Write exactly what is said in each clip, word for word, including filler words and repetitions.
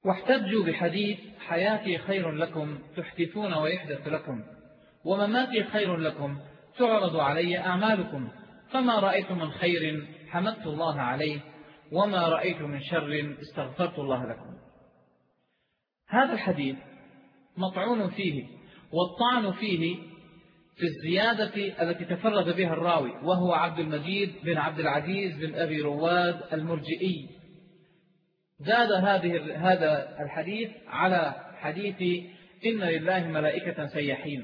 واحتجوا بحديث حياتي خير لكم تحدثون ويحدث لكم، ومماتي خير لكم تعرض علي أعمالكم، فما رأيت من خير حمدت الله عليه، وما رأيت من شر استغفرت الله لكم. هذا الحديث مطعون فيه، والطعن فيه في الزيادة التي تفرد بها الراوي، وهو عبد المجيد بن عبد العزيز بن أبي رواد المرجئي. زاد هذه هذا الحديث على حديث إن لله ملائكة سياحين.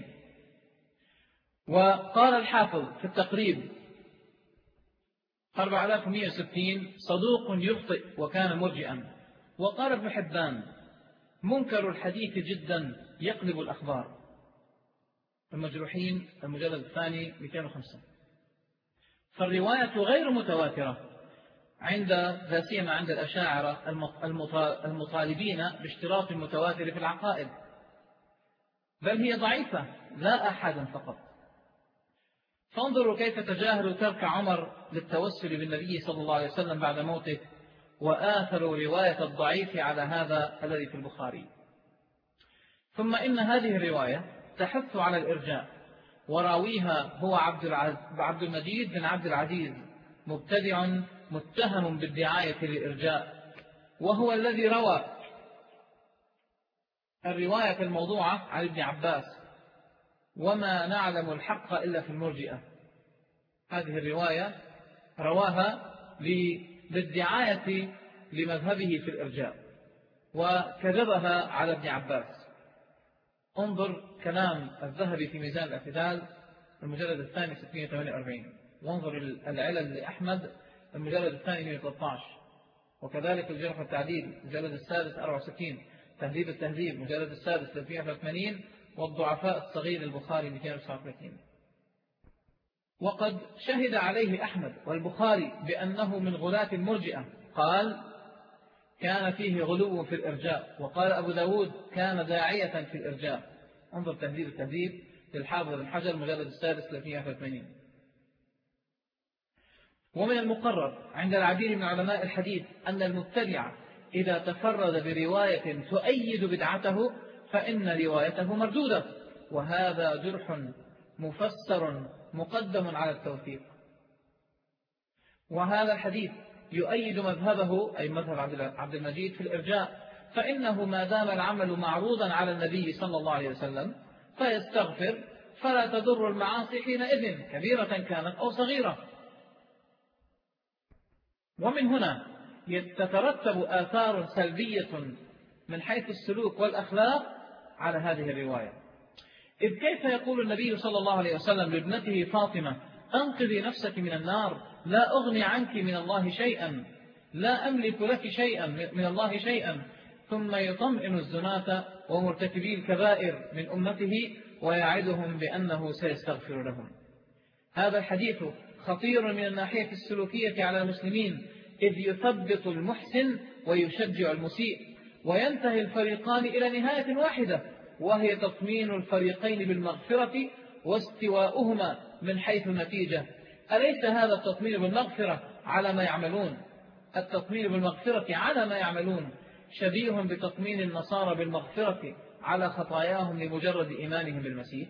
وقال الحافظ في التقريب أربعة آلاف ومئة وستين صدوق يخطئ وكان مرجئا. وقال ابن حبان منكر الحديث جدا يقلب الأخبار، المجروحين المجلد الثاني مئتين وخمسة. فالرواية غير متواترة عند لا سيما عند الأشاعرة المطالبين باشتراط المتواتر في العقائد، بل هي ضعيفة لا أحدا فقط. فانظروا كيف تجاهلوا ترك عمر للتوسل بالنبي صلى الله عليه وسلم بعد موته، وآثروا رواية الضعيف على هذا الذي في البخاري. ثم إن هذه الرواية تحث على الإرجاء، وراويها هو عبد المجيد بن عبد العزيز، مبتدع متهم بالدعاية للإرجاء، وهو الذي روى الرواية الموضوعة عن ابن عباس وما نعلم الحق إلا في المرجئة. هذه الرواية رواها للدعاية لمذهبه في الإرجاء، وكذبها على ابن عباس. انظر كلام الذهبي في ميزان الاعتدال المجلد الثاني ستمئة وثمانية وأربعين، وانظر العلل لأحمد المجلد الثاني مئة وثلاثة عشر، وكذلك الجرح والتعديل المجلد السادس أربعة وستين، تهذيب التهذيب مجلد السادس ثلاثمئة وثلاثة وثمانين، والضعفاء الصغير البخاري مئتين وتسعة وثلاثين. وقد شهد عليه أحمد والبخاري بأنه من غلاة المرجئة، قال كان فيه غلو في الإرجاء، وقال أبو داود كان داعية في الإرجاء. انظر تهذيب التهذيب للحافظ بن حجر المجلد السادس ثلاثمئة وثلاثة وثمانين. ومن المقرر عند العديد من علماء الحديث أن المبتدع إذا تفرد برواية تؤيد بدعته فإن روايته مردودة، وهذا جرح مفسر مقدم على التوثيق. وهذا الحديث يؤيد مذهبه أي مذهب عبد المجيد في الإرجاء، فإنه ما دام العمل معروضا على النبي صلى الله عليه وسلم فيستغفر، فلا تضر المعاصي حينئذ كبيرة كانت أو صغيرة. ومن هنا تترتب آثار سلبية من حيث السلوك والأخلاق على هذه الرواية. إذ كيف يقول النبي صلى الله عليه وسلم لابنته فاطمة أنقذي نفسك من النار، لا أغني عنك من الله شيئا، لا أملك لك شيئا من الله شيئا، ثم يطمئن الزناة ومرتكبي الكبائر من أمته ويعدهم بأنه سيستغفر لهم. هذا الحديث خطير من الناحية السلوكية على المسلمين، إذ يثبط المحسن ويشجع المسيء، وينتهي الفريقان إلى نهاية واحدة، وهي تطمين الفريقين بالمغفرة واستواؤهما من حيث النتيجة. أليس هذا التطمين بالمغفرة على ما يعملون؟ التطمين بالمغفرة على ما يعملون شبيه بتطمين النصارى بالمغفرة على خطاياهم لمجرد إيمانهم بالمسيح.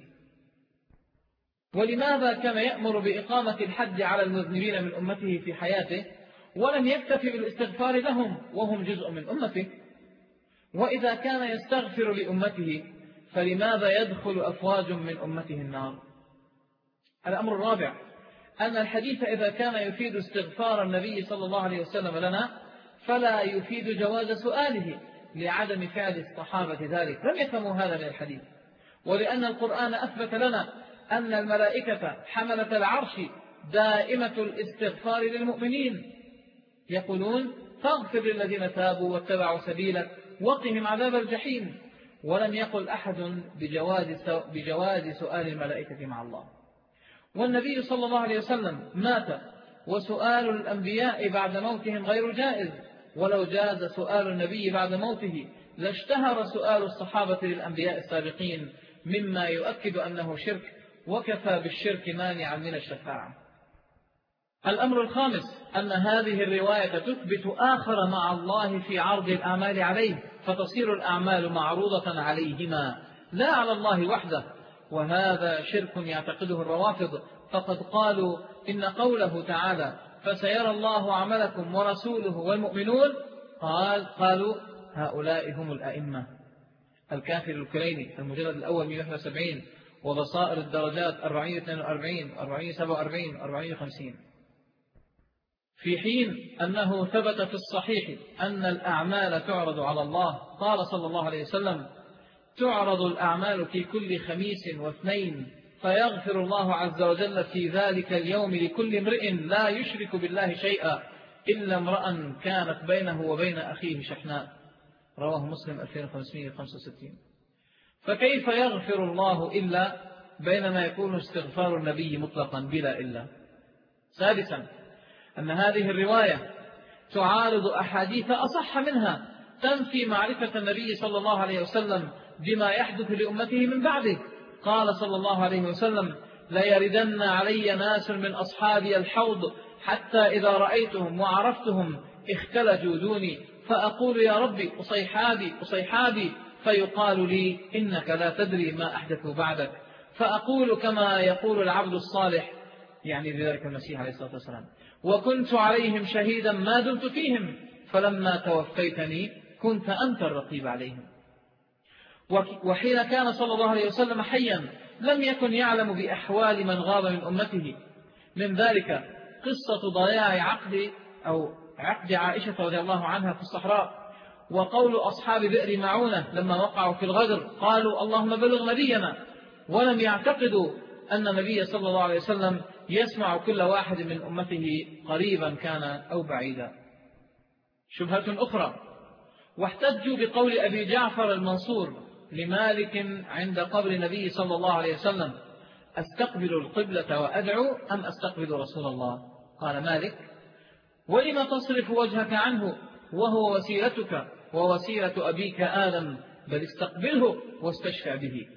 ولماذا كان يأمر بإقامة الحد على المذنبين من أمته في حياته ولم يكتفي بالاستغفار لهم وهم جزء من أمته؟ وإذا كان يستغفر لأمته فلماذا يدخل أفواج من أمته النار؟ الأمر الرابع أن الحديث إذا كان يفيد استغفار النبي صلى الله عليه وسلم لنا فلا يفيد جواز سؤاله لعدم فعل الصحابة ذلك. لم يفهموا هذا من الحديث، ولأن القرآن أثبت لنا أن الملائكة حملة العرش دائمة الاستغفار للمؤمنين، يقولون فاغفر للذين تابوا واتبعوا سبيلك وقهم عذاب الجحيم. ولم يقل أحد بجواز, بجواز سؤال الملائكة مع الله. والنبي صلى الله عليه وسلم مات، وسؤال الأنبياء بعد موتهم غير جائز، ولو جاز سؤال النبي بعد موته لاشتهر سؤال الصحابة للأنبياء السابقين، مما يؤكد أنه شرك، وكفى بالشرك مانعا من الشفاعة. الأمر الخامس أن هذه الرواية تثبت آخر مع الله في عرض الأعمال عليه، فتصير الأعمال معروضة عليهما لا على الله وحده، وهذا شرك يعتقده الروافض، فقد قالوا إن قوله تعالى فسيرى الله عملكم ورسوله والمؤمنون قال قالوا هؤلاء هم الأئمة. الكافر الكليني المجلد الأول مئة وواحد وسبعين، وبصائر الدرجات أربعمئة واثنين وأربعين أربعمئة وسبعة وأربعين أربعمئة وخمسين. في حين أنه ثبت في الصحيح أن الأعمال تعرض على الله، قال صلى الله عليه وسلم تعرض الأعمال في كل خميس واثنين فيغفر الله عز وجل في ذلك اليوم لكل امرئ لا يشرك بالله شيئا إلا امرأ كانت بينه وبين أخيه شحناء، رواه مسلم ألفين وخمسمئة وخمسة وستين. فكيف يغفر الله إلا بينما يكون استغفار النبي مطلقا بلا إلا؟ سادسا أن هذه الرواية تعارض أحاديث أصح منها تنفي معرفة النبي صلى الله عليه وسلم بما يحدث لأمته من بعده. قال صلى الله عليه وسلم ليردن علي ناس من أصحابي الحوض حتى إذا رأيتهم وعرفتهم اختلجوا دوني فأقول يا ربي أصيحابي أصيحابي فيقال لي إنك لا تدري ما أحدثوا بعدك، فأقول كما يقول العبد الصالح، يعني بذلك المسيح عليه الصلاة والسلام، وكنت عليهم شهيدا ما دمت فيهم فلما توفيتني كنت أنت الرقيب عليهم. وحين كان صلى الله عليه وسلم حيا لم يكن يعلم بأحوال من غاب من أمته، من ذلك قصة ضياع عقد أو عقد عائشة رضي الله عنها في الصحراء، وقول أصحاب بئر معونة لما وقعوا في الغدر قالوا اللهم بلغ نبينا، ولم يعتقدوا أن النبي صلى الله عليه وسلم يسمع كل واحد من أمته قريبا كان أو بعيدا. شبهة أخرى، واحتجوا بقول أبي جعفر المنصور لمالك عند قبر النبي صلى الله عليه وسلم أستقبل القبلة وأدعو أم أستقبل رسول الله؟ قال مالك ولما تصرف وجهك عنه وهو وسيلتك ووسيلة أبيك آدم، بل استقبله واستشفع به.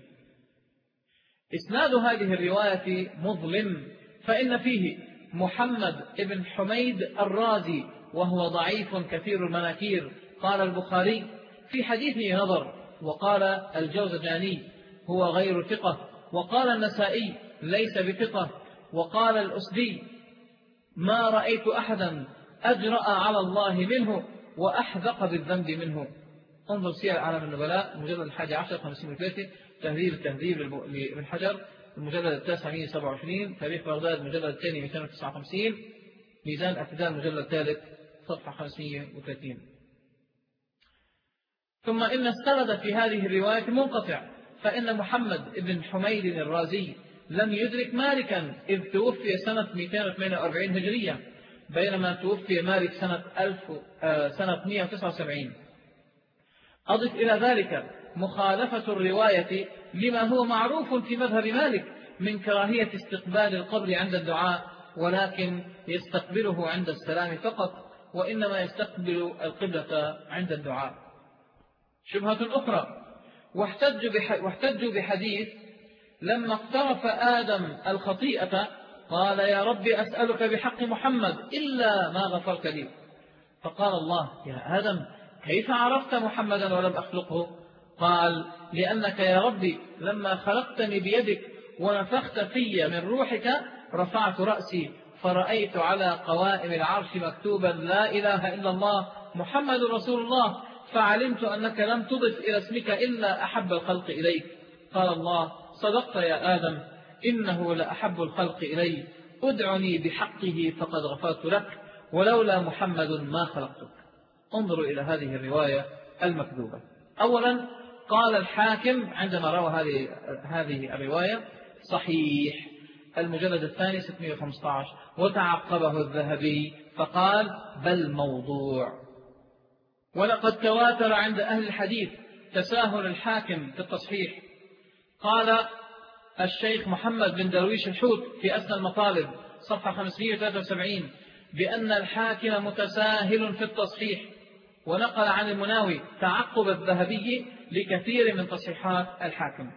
إسناد هذه الرواية مظلم، فإن فيه محمد بن حميد الرازي وهو ضعيف كثير المناكير. قال البخاري في حديثه نظر، وقال الجوزجاني هو غير ثقة، وقال النسائي ليس بثقة، وقال الأسدي ما رأيت أحدا أجرأ على الله منه وأحذق بالذنب منه. انظر سير أعلام النبلاء المجلد الحادي عشر خمسين وثلاثة، تهذيب التهذيب لابن حجر المجلد التاسع مئة وسبعة وعشرين، تاريخ بغداد المجلد الثاني مئتين وتسعة وخمسين، ميزان اعتدال المجلد الثالث صفحة خمسمئة وثلاثين. ثم إن السند في هذه الرواية منقطع، فإن محمد بن حميد الرازي لم يدرك مالكا إذ توفي سنة مئتين وثمانية وأربعين هجرية، بينما توفي مالك سنة, ألف آه سنة مئة وتسعة وسبعين. أضف إلى ذلك مخالفة الرواية لما هو معروف في مذهب مالك من كراهية استقبال القبر عند الدعاء، ولكن يستقبله عند السلام فقط، وإنما يستقبل القبلة عند الدعاء. شبهة أخرى، واحتجوا بحديث لما اقترف آدم الخطيئة قال يا رب أسألك بحق محمد إلا ما غفرت لي، فقال الله يا آدم كيف عرفت محمدا ولم أخلقه؟ قال لأنك يا ربي لما خلقتني بيدك ونفخت في من روحك رفعت رأسي فرأيت على قوائم العرش مكتوبا لا إله إلا الله محمد رسول الله، فعلمت أنك لم تضف إلى اسمك إلا أحب الخلق إليك. قال الله صدقت يا آدم إنه لأحب الخلق إلي، ادعني بحقه فقد غفرت لك، ولولا محمد ما خلقتك. انظروا إلى هذه الرواية المكذوبة. أولا قال الحاكم عندما روى هذه هذه الرواية صحيح المجلد الثاني ستمئة وخمسة عشر، وتعقبه الذهبي فقال بل موضوع. ولقد تواتر عند أهل الحديث تساهل الحاكم في التصحيح. قال الشيخ محمد بن درويش الحوت في أسنى المطالب صفحة خمسمئة وثلاثة وسبعين بأن الحاكم متساهل في التصحيح، ونقل عن المناوي تعقب الذهبي لكثير من تصحيحات الحاكم.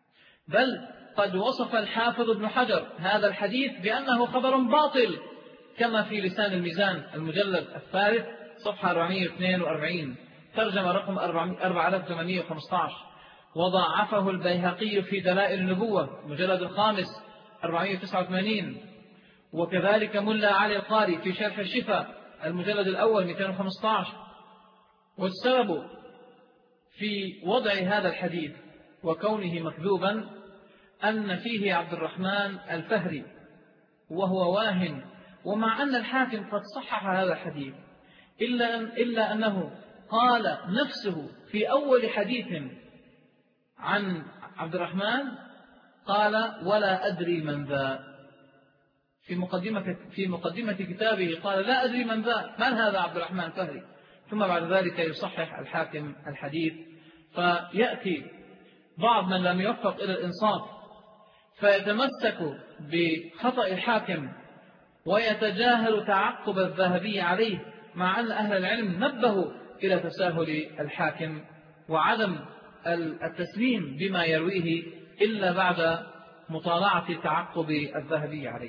بل قد وصف الحافظ ابن حجر هذا الحديث بأنه خبر باطل، كما في لسان الميزان المجلد الثالث صفحة أربعمائة واثنين وأربعين ترجمة رقم أربعة آلاف وثمانمائة وخمسة عشر. وضاعفه البيهقي في دلائل النبوة المجلد الخامس أربعمائة وتسعة وثمانين، وكذلك ملا علي القاري في شرح الشفاء المجلد الأول مئتين وخمسة عشر. والسبب في وضع هذا الحديث وكونه مكذوبا أن فيه عبد الرحمن الفهري وهو واهن، ومع أن الحاكم قد صحح هذا الحديث إلا, أن إلا أنه قال نفسه في أول حديث عن عبد الرحمن قال ولا أدري من ذا. في مقدمة, في مقدمة كتابه قال لا أدري من ذا، من هذا عبد الرحمن الفهري؟ ثم بعد ذلك يصحح الحاكم الحديث. فيأتي بعض من لم يوفق إلى الإنصاف فيتمسك بخطأ الحاكم ويتجاهل تعقب الذهبي عليه، مع أن أهل العلم نبهوا إلى تساهل الحاكم وعدم التسليم بما يرويه إلا بعد مطالعة تعقب الذهبي عليه.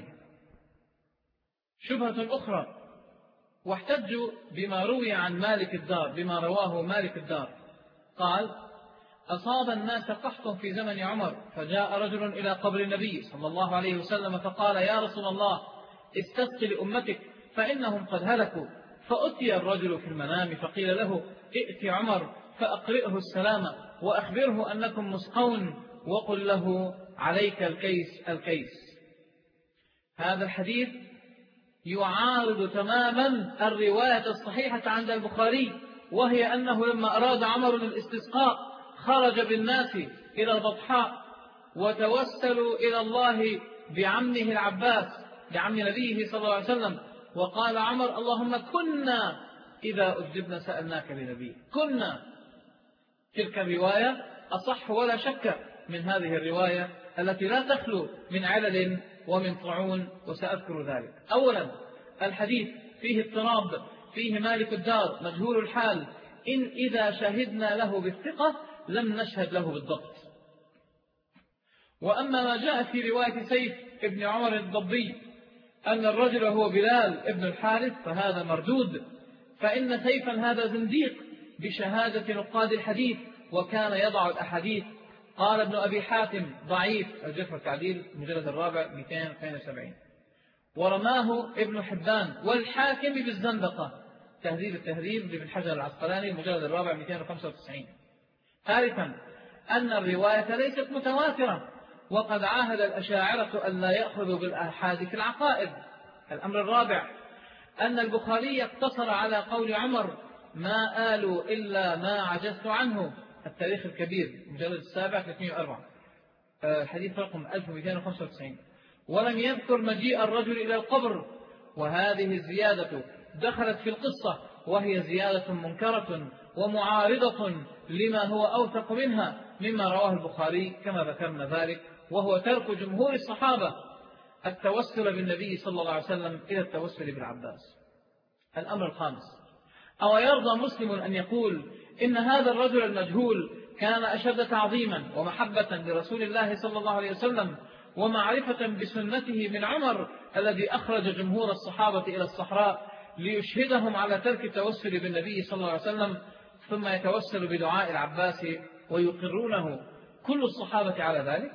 شبهة أخرى، واحتجوا بما روي عن مالك الدار، بما رواه مالك الدار قال أصاب الناس قحط في زمن عمر، فجاء رجل إلى قبر النبي صلى الله عليه وسلم فقال يا رسول الله استسق لأمتك فإنهم قد هلكوا. فأتي الرجل في المنام فقيل له ائت عمر فأقرئه السلام وأخبره أنكم مسقون وقل له عليك الكيس الكيس. هذا الحديث يعارض تماما الرواية الصحيحة عند البخاري، وهي أنه لما أراد عمر الاستسقاء خرج بالناس إلى البطحاء وتوسلوا إلى الله بعمه العباس بعم نبيه صلى الله عليه وسلم، وقال عمر اللهم كنا إذا أجبنا سألناك بنبي كنا. تلك الرواية أصح ولا شك من هذه الرواية التي لا تخلو من علل ومن طعون، وسأذكر ذلك. أولا الحديث فيه اضطراب، فيه مالك الدار مجهول الحال، إن إذا شهدنا له بالثقة لم نشهد له بالضبط. وأما ما جاء في رواية سيف ابن عمر الضبي أن الرجل هو بلال ابن الحارث فهذا مردود، فإن سيفا هذا زنديق بشهادة نقاد الحديث وكان يضع الأحاديث. قال ابن أبي حاتم ضعيف الجرح والتعديل المجلد الرابع مئتين واثنين وسبعين، ورماه ابن حبان والحاكم بالزندقة تهذيب التهذيب لابن حجر العسقلاني المجلد الرابع مئتين وخمسة وتسعين. ثالثا أن الرواية ليست متواترة، وقد عاهد الأشاعرة أن لا يأخذوا بالآحاد في العقائد. الأمر الرابع أن البخاري اقتصر على قول عمر ما آلوا إلا ما عجزت عنه التاريخ الكبير المجلد السابع ثلاثمائة وأربعة حديث رقم ألف ومئتين وخمسة وتسعين، ولم يذكر مجيء الرجل إلى القبر، وهذه الزيادة دخلت في القصة وهي زيادة منكرة ومعارضة لما هو أوثق منها مما رواه البخاري كما ذكرنا ذلك، وهو ترك جمهور الصحابة التوسل بالنبي صلى الله عليه وسلم إلى التوسل بالعباس. الأمر الخامس، أو يرضى مسلم أن يقول إن هذا الرجل المجهول كان أشد تعظيما ومحبة لرسول الله صلى الله عليه وسلم ومعرفة بسنته من عمر الذي أخرج جمهور الصحابة إلى الصحراء ليشهدهم على ترك التوسل بالنبي صلى الله عليه وسلم، ثم يتوسل بدعاء العباس ويقرونه كل الصحابة على ذلك.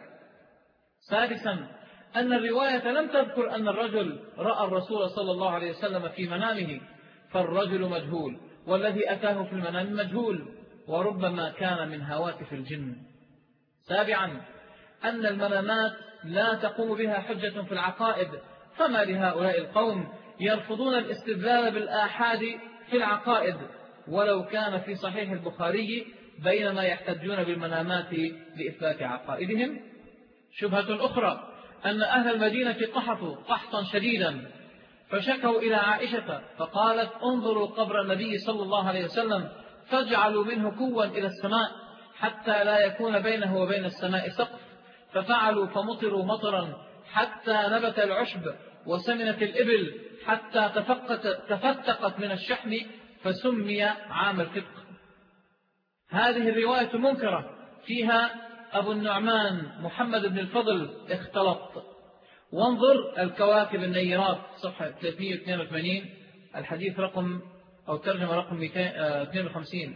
سادسا أن الرواية لم تذكر أن الرجل رأى الرسول صلى الله عليه وسلم في منامه، فالرجل مجهول والذي أتاه في المنام مجهول، وربما كان من هواتف الجن. سابعا أن المنامات لا تقوم بها حجة في العقائد، فما لهؤلاء القوم يرفضون الاستدلال بالآحاد في العقائد ولو كان في صحيح البخاري، بينما يحتجون بالمنامات لإثبات عقائدهم. شبهة أخرى أن أهل المدينة قحطوا قحطا شديدا فشكوا إلى عائشة فقالت انظروا قبر النبي صلى الله عليه وسلم فاجعلوا منه كوا إلى السماء حتى لا يكون بينه وبين السماء سقف، ففعلوا فمطروا مطرا حتى نبت العشب وسمنت الإبل حتى تفقت تفتقت من الشحم فسمي عام الفتق. هذه الرواية منكرة فيها أبو النعمان محمد بن الفضل اختلط، وانظر الكواكب النيرات صفحة ثلاثمئة واثنين وثمانين الحديث رقم أو ترجمة رقم اثنين وخمسين.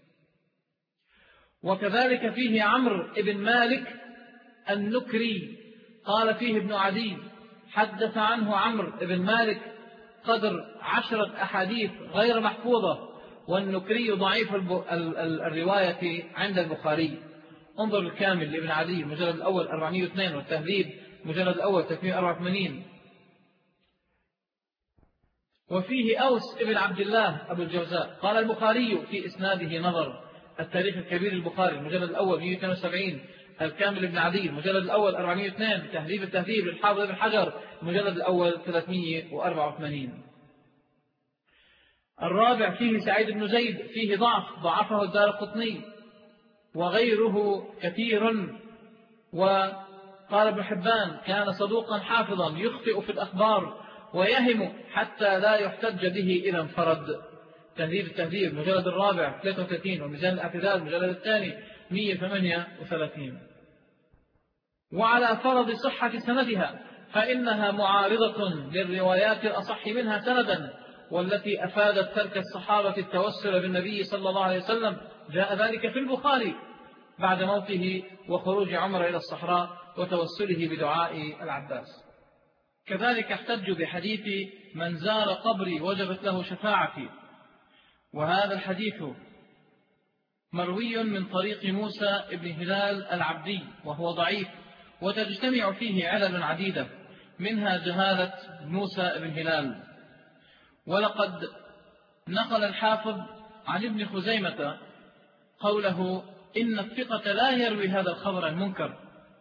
وكذلك فيه عمرو بن مالك النكري قال فيه ابن عدي حدث عنه عمرو بن مالك قدر عشرة أحاديث غير محفوظة، والنكري ضعيف الرواية عند البخاري. انظر الكامل لابن عدي المجلد الأول أربعمئة واثنين، والتهذيب المجلد الأول ثلاثمئة وأربعة وثمانين. وفيه أوس ابن عبد الله أبو الجوزاء قال البخاري في إسناده نظر. التاريخ الكبير البخاري المجلد الأول مئة واثنين وسبعين، الكامل ابن عدي المجلد الأول أربعمئة واثنين، تهذيب التهذيب للحافظ ابن حجر المجلد الأول ثلاثمئة وأربعة وثمانين. الرابع فيه سعيد بن زيد فيه ضعف ضعفه الدارقطني وغيره كثير. وقال ابن حبان كان صدوقا حافظا يخطئ في الأخبار ويهم حتى لا يحتج به إذا انفرد. تهذيب التهذيب المجلد الرابع ثلاثة وثلاثين، وميزان الاعتدال المجلد الثاني مئة وثمانية وثلاثين. وعلى فرض صحة سندها فإنها معارضة للروايات الأصح منها سندا، والتي أفادت ترك الصحابة التوسل بالنبي صلى الله عليه وسلم جاء ذلك في البخاري بعد موته وخروج عمر إلى الصحراء وتوسله بدعاء العباس. كذلك احتج بحديث من زار قبري وجبت له شفاعتي، وهذا الحديث مروي من طريق موسى بن هلال العبدي وهو ضعيف، وتجتمع فيه علل عديدة منها جهالة موسى بن هلال. ولقد نقل الحافظ عن ابن خزيمة قوله إن الثقة لا يروي هذا الخبر المنكر.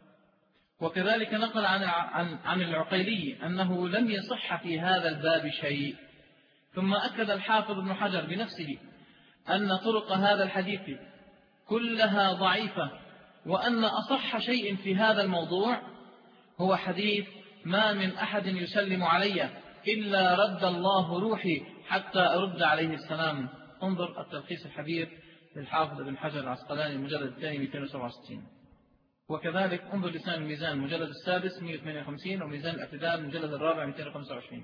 وكذلك نقل عن, عن, عن العقيلي أنه لم يصح في هذا الباب شيء. ثم أكد الحافظ ابن حجر بنفسه أن طرق هذا الحديث كلها ضعيفة، وأن أصح شيء في هذا الموضوع هو حديث ما من أحد يسلم علي إلا رد الله روحي حتى أرد عليه السلام. انظر التلخيص الحبير للحافظ ابن حجر العسقلاني المجلد الثاني مئتين وسبعة وستين. وكذلك انظر لسان الميزان المجلد السادس مئة وثمانية وخمسين، وميزان الاعتدال المجلد الرابع مئتين وخمسة وعشرين.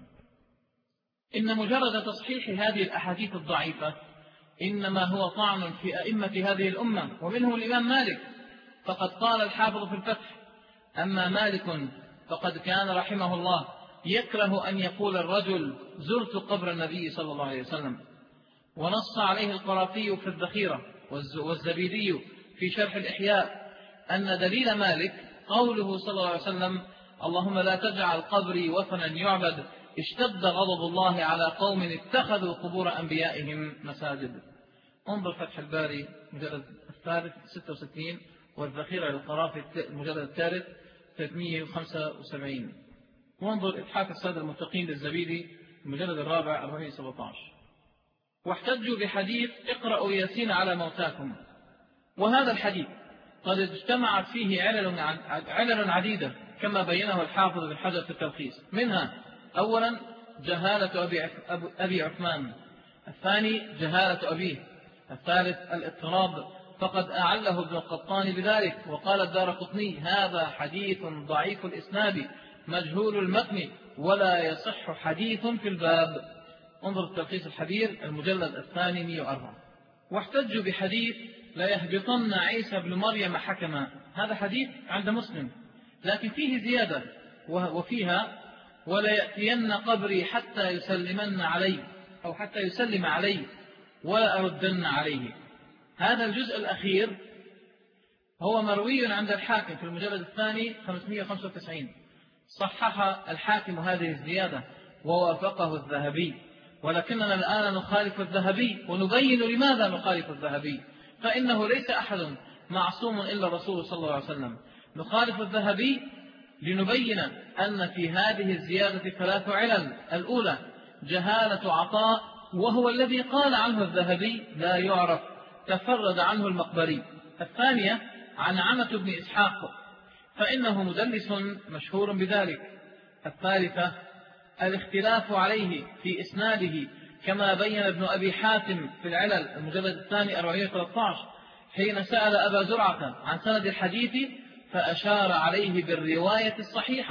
إن مجرد تصحيح هذه الأحاديث الضعيفة إنما هو طعن في أئمة هذه الأمة، ومنهم الإمام مالك، فقد قال الحافظ في الفتح أما مالك فقد كان رحمه الله يكره أن يقول الرجل زرت قبر النبي صلى الله عليه وسلم. ونص عليه القرافي في الذخيرة والزبيدي في شرح الإحياء أن دليل مالك قوله صلى الله عليه وسلم اللهم لا تجعل قبري وثنا يعبد اشتد غضب الله على قوم اتخذوا قبور أنبيائهم مساجد. انظر فتح الباري المجلد الثالث ستة وستين، والذخيرة للقرافي المجلد الثالث ثلاثمئة وخمسة وسبعين. وانظر إتحاف السادة المتقين للزبيدي المجلد الرابع أربعمئة وسبعة عشر. واحتجوا بحديث اقرأوا ياسين على موتاكم، وهذا الحديث قد اجتمعت فيه علل علل عديدة كما بينه الحافظ بن حجر في التلخيص. منها أولا جهالة أبي عثمان، الثاني جهالة أبيه، الثالث الاضطراب فقد أعله ابن القطان بذلك. وقال الدارقطني هذا حديث ضعيف الإسناد مجهول المتن ولا يصح حديث في الباب. انظر التلخيص الحبير المجلد الثاني مئة وأربعة. واحتجوا بحديث لا يهبطن عيسى بن مريم حكما، هذا حديث عند مسلم لكن فيه زيادة وفيها ولا يأتين قبري حتى يسلمن علي أو حتى يسلم علي ولا أردن عليه. هذا الجزء الأخير هو مروي عند الحاكم في المجلد الثاني خمسمئة وخمسة وتسعين. صحح الحاكم هذه الزيادة ووافقه الذهبي، ولكننا الآن نخالف الذهبي ونبين لماذا نخالف الذهبي، فإنه ليس أحد معصوم إلا الرسول صلى الله عليه وسلم. نخالف الذهبي لنبين أن في هذه الزيادة ثلاث علل. الأولى جهالة عطاء وهو الذي قال عنه الذهبي لا يعرف تفرد عنه المقبري. الثانية عن عمة بن إسحاق فإنه مدلس مشهور بذلك. الثالثة الاختلاف عليه في إسناده كما بين ابن أبي حاتم في العلل المجلد الثاني أربعمئة وثلاثة عشر حين سأل أبا زرعة عن سند الحديث فأشار عليه بالرواية الصحيحة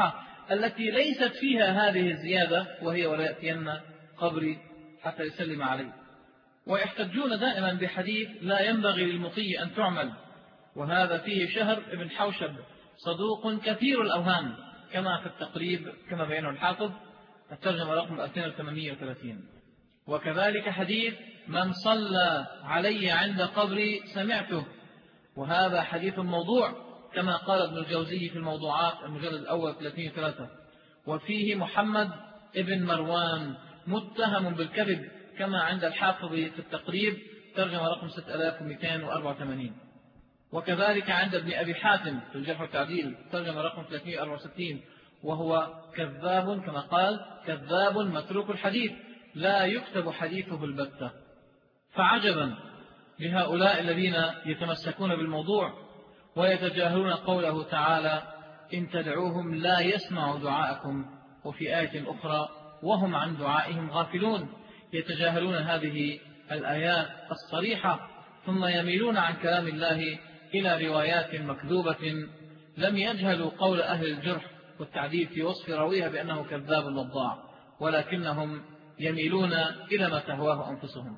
التي ليست فيها هذه الزيادة، وهي ولا يأتين قبري حتى يسلم عليه. ويحتجون دائما بحديث لا ينبغي للمطي أن تعمل، وهذا فيه شهر ابن حوشب صدوق كثير الأوهام كما في التقريب كما بينه الحافظ الترجمة رقم ألفين وثمانمائة وثلاثين. وكذلك حديث من صلى علي عند قبري سمعته، وهذا حديث موضوع كما قال ابن الجوزي في الموضوعات المجلد الأول ثلاثين وثلاثة. وفيه محمد ابن مروان متهم بالكذب كما عند الحافظ في التقريب ترجمة رقم ستة آلاف ومئتين وأربعة وثمانين. وكذلك عند ابن أبي حاتم في الجرح والتعديل ترجمة رقم ثلاثمائة وأربعة وستين، وهو كذاب كما قال كذاب متروك الحديث لا يكتب حديثه البتة. فعجبا لهؤلاء الذين يتمسكون بالموضوع ويتجاهلون قوله تعالى إن تدعوهم لا يسمعوا دعاءكم، وفي آية أخرى وهم عن دعائهم غافلون. يتجاهلون هذه الآيات الصريحة ثم يميلون عن كلام الله إلى روايات مكذوبة لم يجهلوا قول أهل الجرح والتعديل في وصف راويها بأنه كذاب وضاع، ولكنهم يميلون إلى ما تهواه أنفسهم.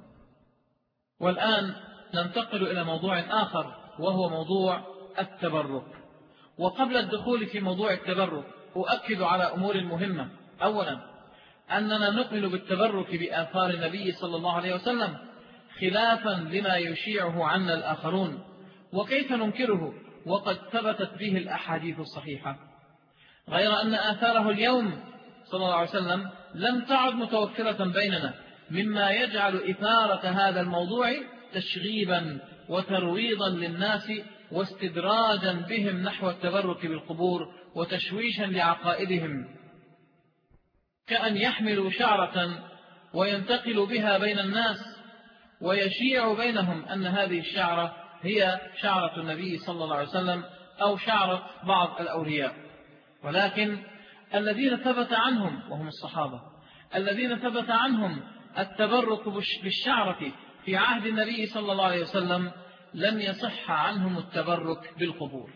والآن ننتقل إلى موضوع آخر وهو موضوع التبرك. وقبل الدخول في موضوع التبرك أؤكد على أمور مهمة. أولا أننا نؤمن بالتبرك بآثار النبي صلى الله عليه وسلم خلافا لما يشيعه عنا الآخرون، وكيف ننكره وقد ثبتت به الأحاديث الصحيحة، غير أن آثاره اليوم صلى الله عليه وسلم لم تعد متوفرة بيننا، مما يجعل إثارة هذا الموضوع تشغيبا وترويضا للناس واستدراجا بهم نحو التبرك بالقبور وتشويشا لعقائدهم، كأن يحملوا شعرة وينتقلوا بها بين الناس ويشيع بينهم أن هذه الشعرة هي شعرة النبي صلى الله عليه وسلم أو شعرة بعض الأولياء. ولكن الذين ثبت عنهم وهم الصحابة الذين ثبت عنهم التبرك بالشعرة في عهد النبي صلى الله عليه وسلم لم يصح عنهم التبرك بالقبور.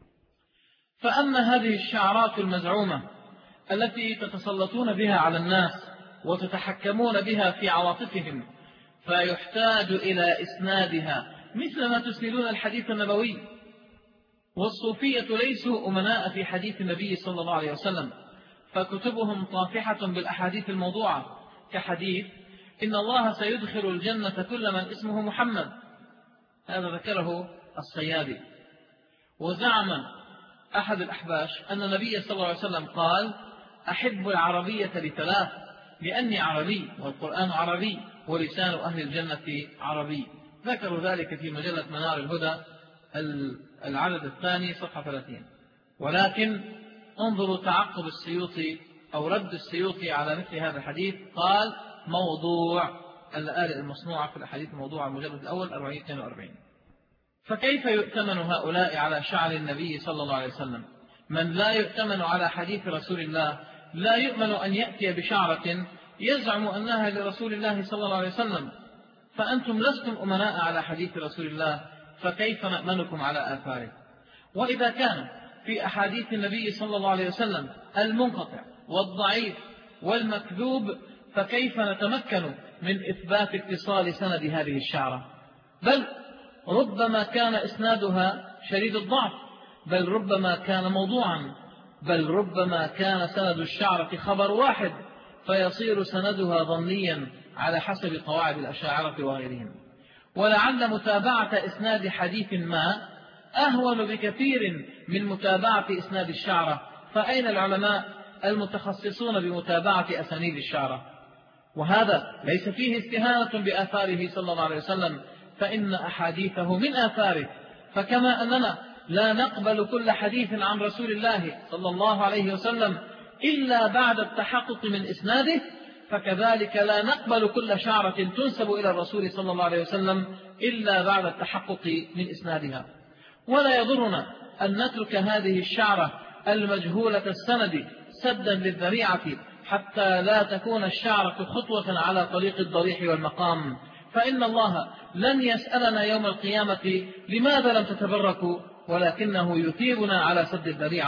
فأما هذه الشعرات المزعومة التي تتسلطون بها على الناس وتتحكمون بها في عواطفهم فيحتاج إلى إسنادها مثل ما تسندون الحديث النبوي. والصوفية ليسوا أمناء في حديث النبي صلى الله عليه وسلم، فكتبهم طافحة بالأحاديث الموضوعة كحديث إن الله سيدخل الجنة كل من اسمه محمد، هذا ذكره الصيادي. وزعم أحد الأحباش أن النبي صلى الله عليه وسلم قال أحب العربية لثلاث لأني عربي والقرآن عربي ولسان أهل الجنة عربي. ذكروا ذلك في مجلة منار الهدى العدد الثاني صفحة ثلاثين. ولكن انظروا تعقب السيوطي أو رد السيوطي على مثل هذا الحديث، قال موضوع الآلة المصنوعة في الحديث موضوع المجلد الأول أربعمائة واثنين وأربعين. فكيف يؤتمن هؤلاء على شعر النبي صلى الله عليه وسلم؟ من لا يؤتمن على حديث رسول الله لا يؤمن أن يأتي بشعرة يزعم أنها لرسول الله صلى الله عليه وسلم. فأنتم لستم أمناء على حديث رسول الله، فكيف نأمنكم على آثاره؟ وإذا كان في أحاديث النبي صلى الله عليه وسلم المنقطع والضعيف والمكذوب، فكيف نتمكن من إثبات اتصال سند هذه الشعرة؟ بل ربما كان إسنادها شديد الضعف، بل ربما كان موضوعا، بل ربما كان سند الشعرة خبر واحد فيصير سندها ظنيا على حسب قواعد الأشاعرة وغيرهم. ولعل متابعة إسناد حديث ما أهون بكثير من متابعة إسناد الشعرة، فأين العلماء المتخصصون بمتابعة أسانيد الشعرة؟ وهذا ليس فيه استهانة بآثاره صلى الله عليه وسلم، فإن أحاديثه من آثاره. فكما أننا لا نقبل كل حديث عن رسول الله صلى الله عليه وسلم إلا بعد التحقق من إسناده، فكذلك لا نقبل كل شعرة تنسب إلى الرسول صلى الله عليه وسلم إلا بعد التحقق من إسنادها. ولا يضرنا أن نترك هذه الشعرة المجهولة السند سدا للذريعة حتى لا تكون الشعرة خطوة على طريق الضريح والمقام، فإن الله لن يسألنا يوم القيامة لماذا لم تتبركوا، ولكنه يثيبنا على سد الذريعة.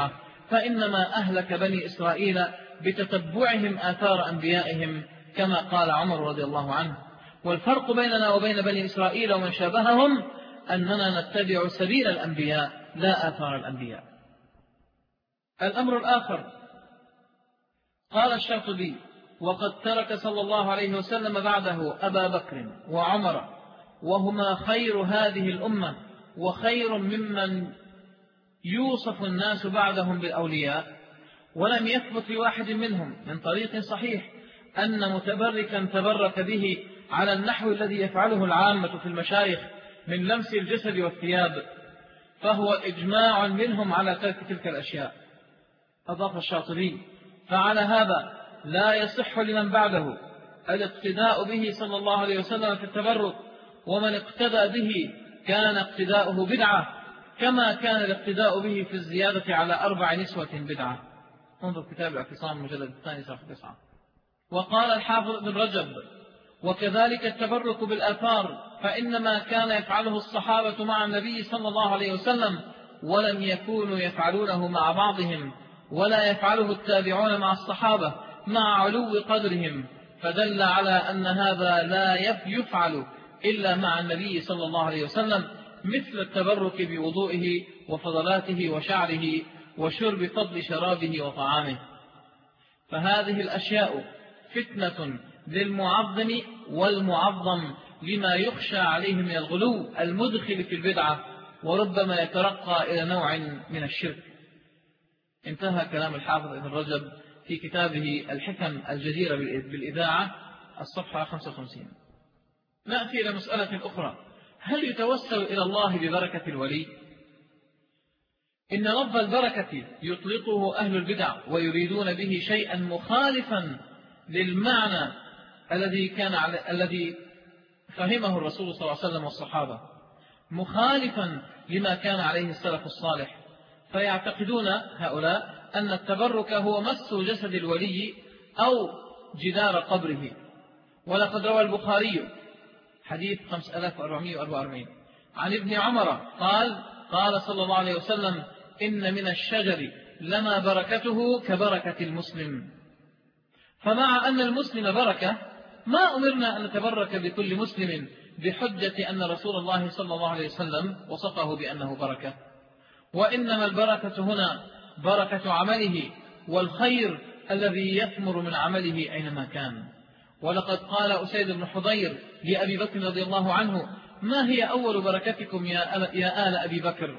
فإنما أهلك بني إسرائيل بتتبعهم آثار أنبيائهم كما قال عمر رضي الله عنه. والفرق بيننا وبين بني إسرائيل ومن شابههم أننا نتبع سبيل الأنبياء لا آثار الأنبياء. الأمر الآخر، قال الشاطبي: وقد ترك صلى الله عليه وسلم بعده أبا بكر وعمر وهما خير هذه الأمة وخير ممن يوصف الناس بعدهم بالأولياء، ولم يثبت لواحد منهم من طريق صحيح أن متبركا تبرك به على النحو الذي يفعله العامة في المشايخ من لمس الجسد والثياب، فهو إجماع منهم على ترك تلك الأشياء. أضاف الشاطبي: فعلى هذا لا يصح لمن بعده الاقتداء به صلى الله عليه وسلم في التبرك، ومن اقتدى به كان اقتداؤه بدعة، كما كان الاقتداء به في الزيادة على أربع نسوة بدعة. انظر كتاب الاعتصام مجلد الثاني صفحة تسعة. وقال الحافظ ابن رجب: وكذلك التبرك بالآثار، فإنما كان يفعله الصحابة مع النبي صلى الله عليه وسلم، ولم يكونوا يفعلونه مع بعضهم، ولا يفعله التابعون مع الصحابة مع علو قدرهم، فدل على أن هذا لا يفعل إلا مع النبي صلى الله عليه وسلم، مثل التبرك بوضوئه وفضلاته وشعره وشرب فضل شرابه وطعامه. فهذه الأشياء فتنة للمعظم والمعظم لما يخشى عليه من الغلو المدخل في البدعة، وربما يترقى إلى نوع من الشرك. انتهى كلام الحافظ ابن رجب في كتابه الحكم الجديرة بالإذاعة الصفحة خمسة وخمسين. نأتي إلى مسألة أخرى: هل يتوسل إلى الله ببركة الولي؟ إن لفظ البركة يطلقه أهل البدع ويريدون به شيئا مخالفا للمعنى الذي كان على الذي فهمه الرسول صلى الله عليه وسلم والصحابة، مخالفا لما كان عليه السلف الصالح. فيعتقدون هؤلاء أن التبرك هو مس جسد الولي أو جدار قبره. ولقد روى البخاري حديث خمسة آلاف وأربعمائة وأربعة وأربعين عن ابن عمر قال: قال صلى الله عليه وسلم: إن من الشجر لما بركته كبركة المسلم. فمع أن المسلم بركة، ما أمرنا أن نتبرك بكل مسلم بحجة أن رسول الله صلى الله عليه وسلم وصفه بأنه بركة. وإنما البركة هنا بركة عمله والخير الذي يثمر من عمله أينما كان. ولقد قال أسيد بن حضير لأبي بكر رضي الله عنه: ما هي أول بركتكم يا آل أبي بكر؟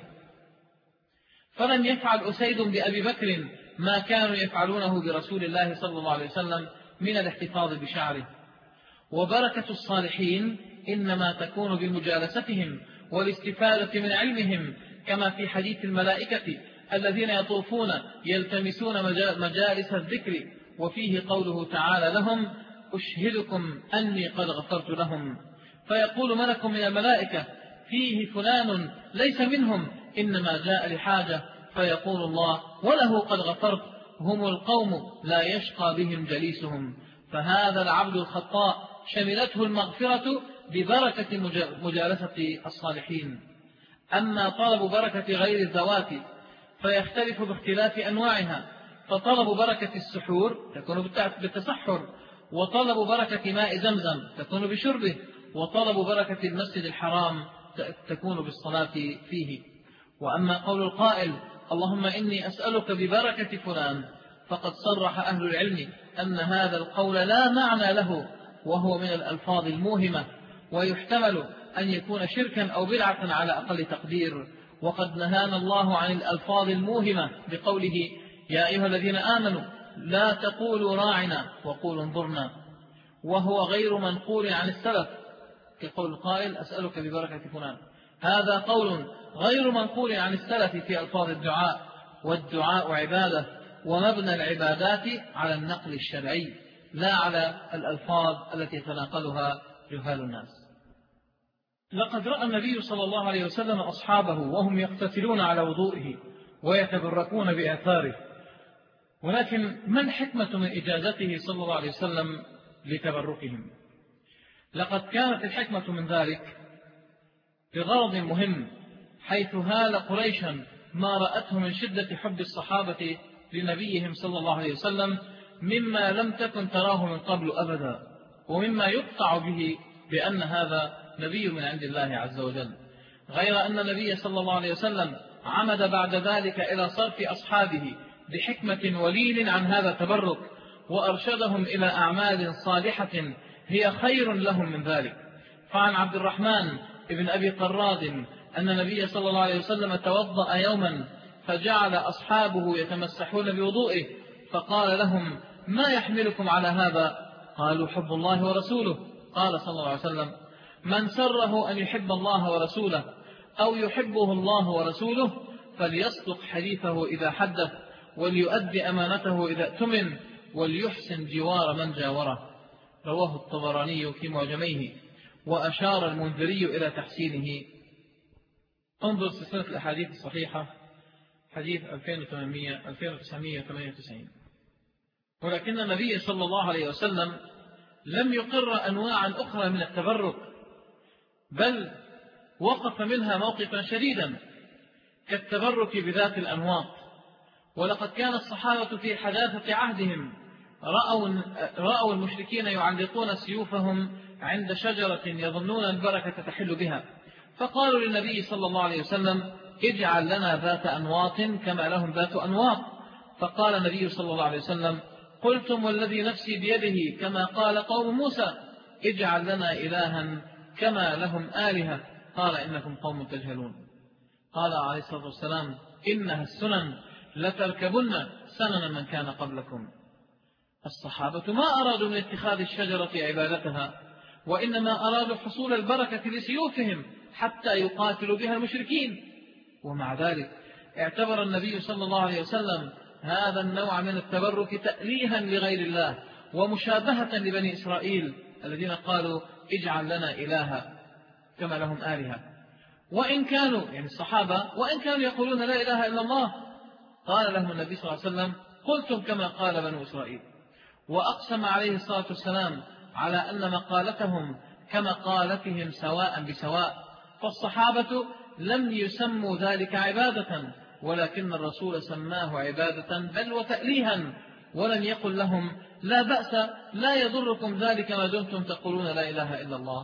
فلم يفعل أسيد بأبي بكر ما كانوا يفعلونه برسول الله صلى الله عليه وسلم من الاحتفاظ بشعره. وبركة الصالحين إنما تكون بمجالستهم والاستفادة من علمهم، كما في حديث الملائكة الذين يطوفون يلتمسون مجالس الذكر، وفيه قوله تعالى لهم: أشهدكم أني قد غفرت لهم. فيقول ملك من الملائكة: فيه فلان ليس منهم، إنما جاء لحاجة. فيقول الله: وله قد غفرت، هم القوم لا يشقى بهم جليسهم. فهذا العبد الخطاء شملته المغفرة ببركة مجالسة الصالحين. أما طلب بركة غير الذوات فيختلف باختلاف أنواعها، فطلب بركة السحور تكون بالتسحر، وطلب بركة ماء زمزم تكون بشربه، وطلب بركة المسجد الحرام تكون بالصلاة فيه. وأما قول القائل: اللهم إني أسألك ببركة فلان، فقد صرح أهل العلم أن هذا القول لا معنى له، وهو من الألفاظ الموهمة، ويحتمل أن يكون شركا أو بدعة على أقل تقدير. وقد نهانا الله عن الألفاظ الموهمة بقوله: يا أيها الذين آمنوا لا تقولوا راعنا وقولوا انظرنا، وهو غير منقول عن السلف كقول القائل: أسألك ببركة فلان. هذا قول غير منقول عن السلف في ألفاظ الدعاء، والدعاء عبادة، ومبنى العبادات على النقل الشرعي لا على الألفاظ التي يتناقلها جهال الناس. لقد رأى النبي صلى الله عليه وسلم أصحابه وهم يقتتلون على وضوئه ويتبركون بآثاره، ولكن ما الحكمة من إجازته صلى الله عليه وسلم لتبركهم؟ لقد كانت الحكمة من ذلك بغرض مهم، حيث هال قريشا ما رأته من شدة حب الصحابة لنبيهم صلى الله عليه وسلم مما لم تكن تراه من قبل أبدا، ومما يقطع به بأن هذا نبي من عند الله عز وجل. غير أن النبي صلى الله عليه وسلم عمد بعد ذلك إلى صرف أصحابه بحكمة ولين عن هذا التبرك، وأرشدهم إلى أعمال صالحة هي خير لهم من ذلك. فعن عبد الرحمن ابن أبي قراد أن النبي صلى الله عليه وسلم توضأ يوما فجعل أصحابه يتمسحون بوضوئه، فقال لهم: ما يحملكم على هذا؟ قالوا: حب الله ورسوله. قال صلى الله عليه وسلم: من سره أن يحب الله ورسوله أو يحبه الله ورسوله فليصدق حديثه إذا حدث، وليؤدي أمانته إذا اؤتمن، وليحسن جوار من جاوره. رواه الطبراني في معجميه، وأشار المنذري إلى تحسينه. انظر سلسلة الأحاديث الصحيحة حديث ألفين وتسعمائة وثمانية وتسعين. ولكن النبي صلى الله عليه وسلم لم يقر أنواعا أخرى من التبرك، بل وقف منها موقفا شديدا كالتبرك بذات الأنواط. ولقد كان الصحابة في حداثة عهدهم رأوا, رأوا المشركين يعلقون سيوفهم عند شجرة يظنون البركة تحل بها، فقالوا للنبي صلى الله عليه وسلم: اجعل لنا ذات أنواط كما لهم ذات أنواط. فقال النبي صلى الله عليه وسلم: قلتم والذي نفسي بيده كما قال قوم موسى: اجعل لنا إلها كما لهم آلهة. قال: إنكم قوم تجهلون. قال عليه الصلاة والسلام: إنها السنن لتركبن سنن من كان قبلكم. الصحابة ما أرادوا من اتخاذ الشجرة عبادتها، وإنما أرادوا حصول البركة لسيوفهم حتى يقاتلوا بها المشركين. ومع ذلك اعتبر النبي صلى الله عليه وسلم هذا النوع من التبرك تأليها لغير الله ومشابهة لبني إسرائيل الذين قالوا: اجعل لنا إلها كما لهم آلهة. وإن كانوا يعني الصحابة وإن كانوا يقولون لا إله إلا الله، قال لهم النبي صلى الله عليه وسلم: قلتم كما قال بنو إسرائيل. وأقسم عليه الصلاة والسلام على أن مقالتهم كمقالتهم سواء بسواء، فالصحابة لم يسموا ذلك عبادة، ولكن الرسول سماه عبادة بل وتأليها، ولم يقل لهم: لا بأس، لا يضركم ذلك ما دمتم تقولون لا إله إلا الله.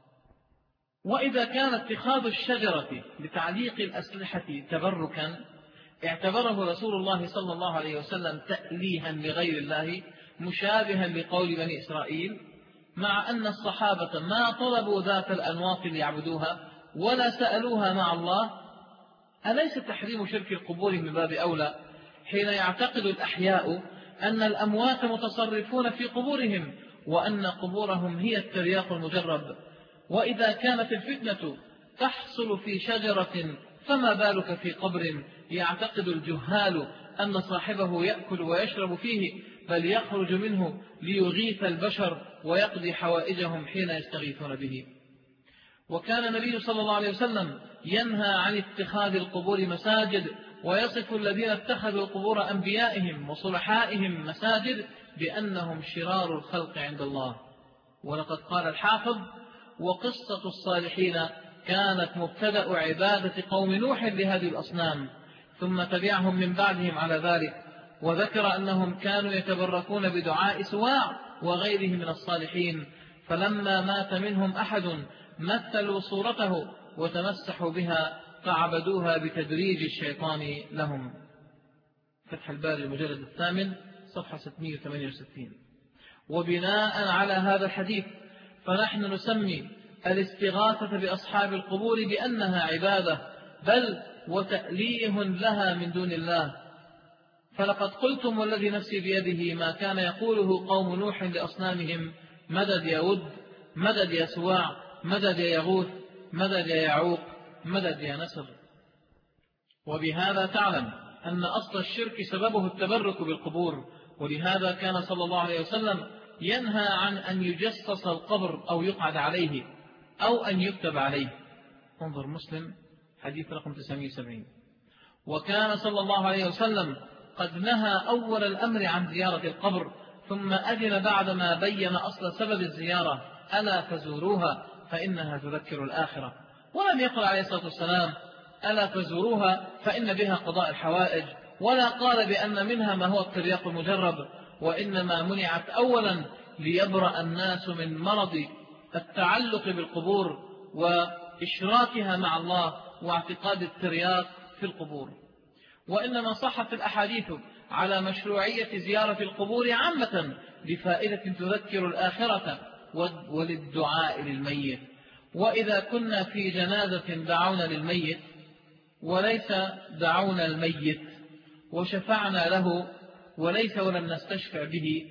وإذا كان اتخاذ الشجرة لتعليق الأسلحة تبركا، اعتبره رسول الله صلى الله عليه وسلم تأليها لغير الله مشابها لقول بني إسرائيل، مع أن الصحابة ما طلبوا ذات الأنواط ليعبدوها ولا سألوها مع الله. أليس تحريم شرك القبور من باب أولى حين يعتقد الأحياء أن الأموات متصرفون في قبورهم وأن قبورهم هي الترياق المجرب؟ وإذا كانت الفتنة تحصل في شجرة فما بالك في قبر يعتقد الجهال أن صاحبه يأكل ويشرب فيه، بل يخرج منه ليغيث البشر ويقضي حوائجهم حين يستغيثون به. وكان النبي صلى الله عليه وسلم ينهى عن اتخاذ القبور مساجد، ويصف الذين اتخذوا قبور أنبيائهم وصلحائهم مساجد بأنهم شرار الخلق عند الله. ولقد قال الحافظ: وقصة الصالحين كانت مبتدأ عبادة قوم نوح لهذه الأصنام، ثم تبعهم من بعدهم على ذلك، وذكر أنهم كانوا يتبركون بدعاء سواع وغيره من الصالحين، فلما مات منهم أحد مثلوا صورته وتمسحوا بها فعبدوها بتدريج الشيطان لهم. فتح الباري المجلد الثامن صفحة ستمائة وثمانية وستين. وبناء على هذا الحديث فنحن نسمي الاستغاثة بأصحاب القبور بأنها عبادة، بل وتأليه لها من دون الله. فلقد قلتم والذي نفسي بيده ما كان يقوله قوم نوح لأصنامهم: مدد يا ود، مدد يا سواع، مدد يا يغوث، مدد يا يعوق، مدد يا نسر. وبهذا تعلم أن أصل الشرك سببه التبرك بالقبور، ولهذا كان صلى الله عليه وسلم ينهى عن أن يجسس القبر أو يقعد عليه أو أن يكتب عليه. انظر مسلم حديث رقم تسعمائة وسبعين. وكان صلى الله عليه وسلم قد نهى أول الأمر عن زيارة القبر، ثم أذن بعدما بين أصل سبب الزيارة: ألا فزوروها فإنها تذكر الآخرة. ولم يقل عليه الصلاة والسلام: ألا فزوروها فإن بها قضاء الحوائج، ولا قال بأن منها ما هو الترياق المجرب، وإنما منعت أولا ليبرأ الناس من مرض التعلق بالقبور وإشراكها مع الله واعتقاد الترياق في القبور. وإنما صحت الأحاديث على مشروعية زيارة القبور عامة لفائدة تذكر الآخرة وللدعاء للميت. وإذا كنا في جنازة دعونا للميت وليس دعونا الميت وشفعنا له وليس ولم نستشفع به،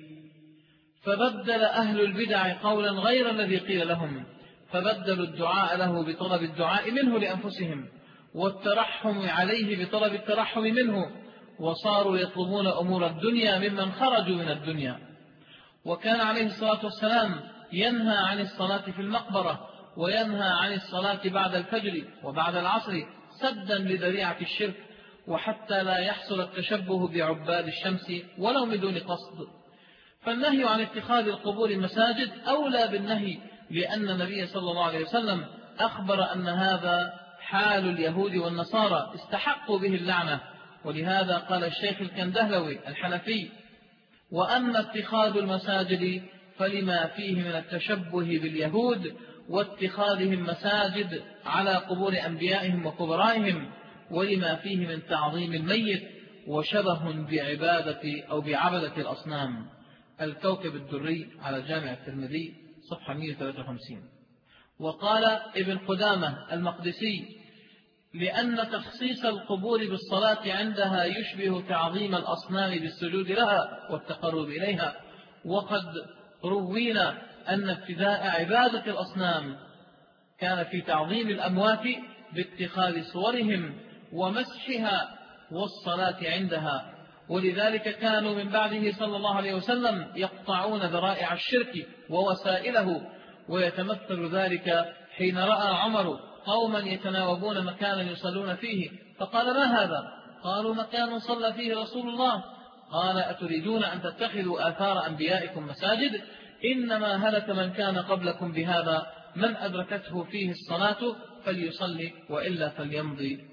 فبدل أهل البدع قولا غير الذي قيل لهم، فبدلوا الدعاء له بطلب الدعاء منه لأنفسهم، والترحم عليه بطلب الترحم منه، وصاروا يطلبون أمور الدنيا ممن خرجوا من الدنيا. وكان عليه الصلاة والسلام ينهى عن الصلاة في المقبرة، وينهى عن الصلاة بعد الفجر وبعد العصر سدا لذريعة الشرك، وحتى لا يحصل التشبه بعباد الشمس ولو من دون قصد. فالنهي عن اتخاذ القبور مساجد أولى بالنهي، لأن النبي صلى الله عليه وسلم أخبر أن هذا حال اليهود والنصارى استحقوا به اللعنة. ولهذا قال الشيخ الكندهلوي الحنفي: وأما اتخاذ المساجد فلما فيه من التشبه باليهود واتخاذهم مساجد على قبور أنبيائهم وكبرائهم، ولما فيه من تعظيم الميت وشبه بعبادة أو بعبدة الأصنام. الكوكب الدري على جامع الترمذي صفحة مئة وثلاثة وخمسين. وقال ابن قدامة المقدسي: لأن تخصيص القبور بالصلاة عندها يشبه تعظيم الأصنام بالسجود لها والتقرب إليها. وقد روينا أن ابتداء عبادة الأصنام كان في تعظيم الأموات باتخاذ صورهم ومسحها والصلاة عندها، ولذلك كانوا من بعده صلى الله عليه وسلم يقطعون ذرائع الشرك ووسائله. ويتمثل ذلك حين رأى عمر قوما يتناوبون مكانا يصلون فيه، فقال: ما هذا؟ قالوا: مكان صلى فيه رسول الله. قال: أتريدون أن تتخذوا آثار أنبيائكم مساجد؟ إنما هلك من كان قبلكم بهذا، من أدركته فيه الصلاة فليصلي وإلا فليمضي.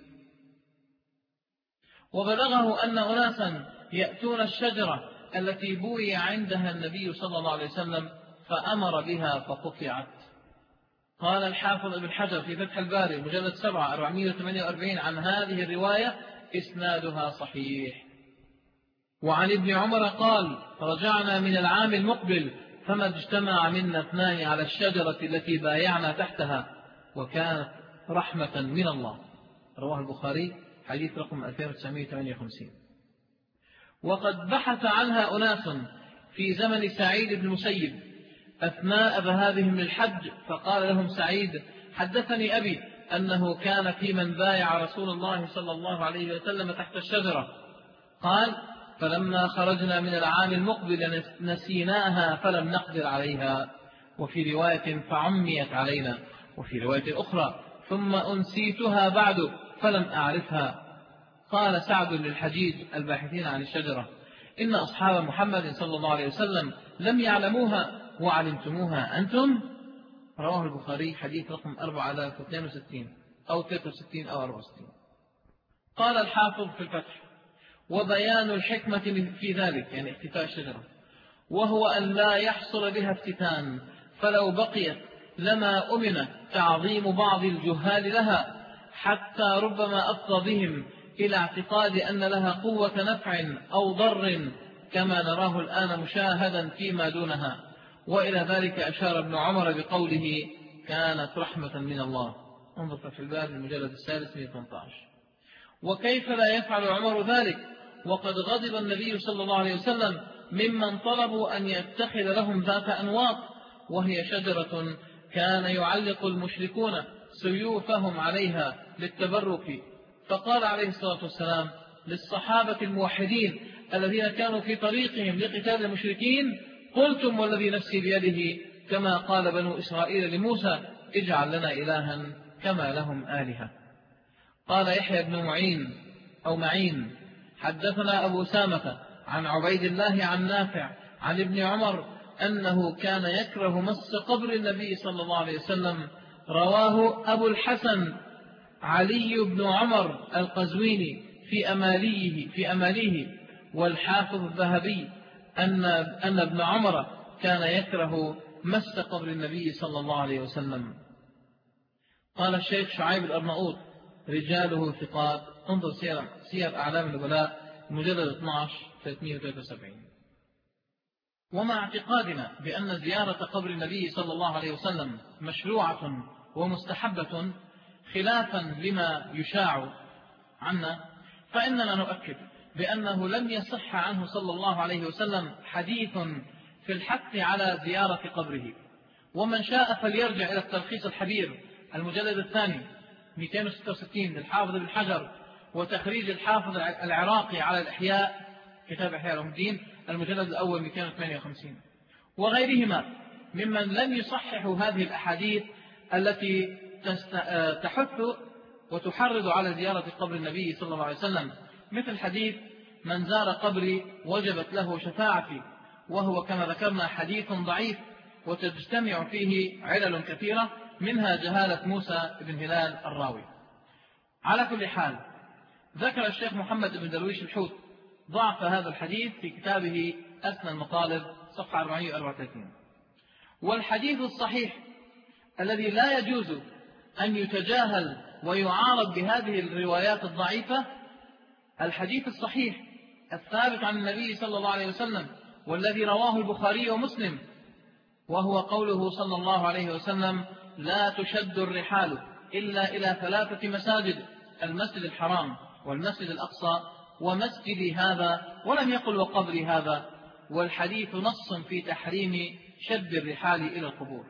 وبلغه أن أناسا يأتون الشجرة التي بوي عندها النبي صلى الله عليه وسلم فأمر بها فقطعت. قال الحافظ ابن حجر في فتح الباري مجلد سبعة أربعمائة وثمانية وأربعين عن هذه الرواية: إسنادها صحيح. وعن ابن عمر قال: رجعنا من العام المقبل فما اجتمع منا اثنان على الشجرة التي بايعنا تحتها، وكانت رحمة من الله. رواه البخاري حديث رقم ألفين وتسعمائة وثمانية وخمسين. وقد بحث عنها أناس في زمن سعيد بن المسيب أثناء ذهابهم للحج، فقال لهم سعيد: حدثني أبي أنه كان في من بايع رسول الله صلى الله عليه وسلم تحت الشجرة. قال: فلما خرجنا من العام المقبل نسيناها فلم نقدر عليها. وفي رواية: فعميت علينا. وفي رواية أخرى: ثم أنسيتها بعد فلم أعرفها. قال سعد للحجيج الباحثين عن الشجرة: إن أصحاب محمد صلى الله عليه وسلم لم يعلموها وعلمتموها أنتم. رواه البخاري حديث رقم أربعة آلاف واثنين وستين أو ثلاثة وستين أو أربعة وستين. قال الحافظ في الفتح: وبيان الحكمة في ذلك، يعني اختفاء الشجرة، وهو أن لا يحصل بها افتتان، فلو بقيت لما أمن تعظيم بعض الجهال لها، حتى ربما أفضى بهم إلى اعتقاد أن لها قوة نفع أو ضر، كما نراه الآن مشاهدا فيما دونها. وإلى ذلك أشار ابن عمر بقوله: كانت رحمة من الله. انظر في الباب المجلد الثالث مئة وثمانية عشر. وكيف لا يفعل عمر ذلك وقد غضب النبي صلى الله عليه وسلم ممن طلبوا أن يتخذ لهم ذات أنواط، وهي شجرة كان يعلق المشركون سيوفهم عليها للتبرك. فقال عليه الصلاة والسلام للصحابة الموحدين الذين كانوا في طريقهم لقتال المشركين: قلتم والذي نفسي بيده، كما قال بنو إسرائيل لموسى: اجعل لنا إلها كما لهم آلهة. قال يحيى بن معين أو معين: حدثنا أبو سامة عن عبيد الله عن نافع عن ابن عمر أنه كان يكره مس قبر النبي صلى الله عليه وسلم. رواه أبو الحسن علي بن عمر القزويني في أماليه, في أماليه والحافظ الذهبي أن, أن ابن عمر كان يكره مس قبر النبي صلى الله عليه وسلم. قال الشيخ شعيب الأرناؤوط رجاله ثقات. انظر سير, سير أعلام النبلاء مجلد اثني عشر ثلاثمائة وثلاثة وسبعين. ومع اعتقادنا بأن زيارة قبر النبي صلى الله عليه وسلم مشروعة ومستحبة خلافا لما يشاع عنا، فإننا نؤكد بأنه لم يصح عنه صلى الله عليه وسلم حديث في الحث على زيارة قبره. ومن شاء فليرجع إلى التلخيص الحبير المجلد الثاني مئتين وستة وستين للحافظ بن حجر، وتخريج الحافظ العراقي على الإحياء كتاب إحياء علوم الدين المجلد الأول مئتين وثمانية وخمسين، وغيرهما ممن لم يصححوا هذه الأحاديث التي تحث وتحرض على زيارة قبر النبي صلى الله عليه وسلم، مثل حديث من زار قبري وجبت له شفاعتي، وهو كما ذكرنا حديث ضعيف وتجتمع فيه علل كثيرة منها جهالة موسى بن هلال الراوي. على كل حال ذكر الشيخ محمد بن درويش الحوت ضعف هذا الحديث في كتابه أسنى المطالب صفحة أربعمائة وأربعة وثلاثين. والحديث الصحيح الذي لا يجوز أن يتجاهل ويعارض بهذه الروايات الضعيفة الحديث الصحيح الثابت عن النبي صلى الله عليه وسلم والذي رواه البخاري ومسلم، وهو قوله صلى الله عليه وسلم: لا تشد الرحال إلا إلى ثلاثة مساجد، المسجد الحرام والمسجد الأقصى ومسجدي هذا، ولم يقل وقبري هذا. والحديث نص في تحريم شد الرحال إلى القبور.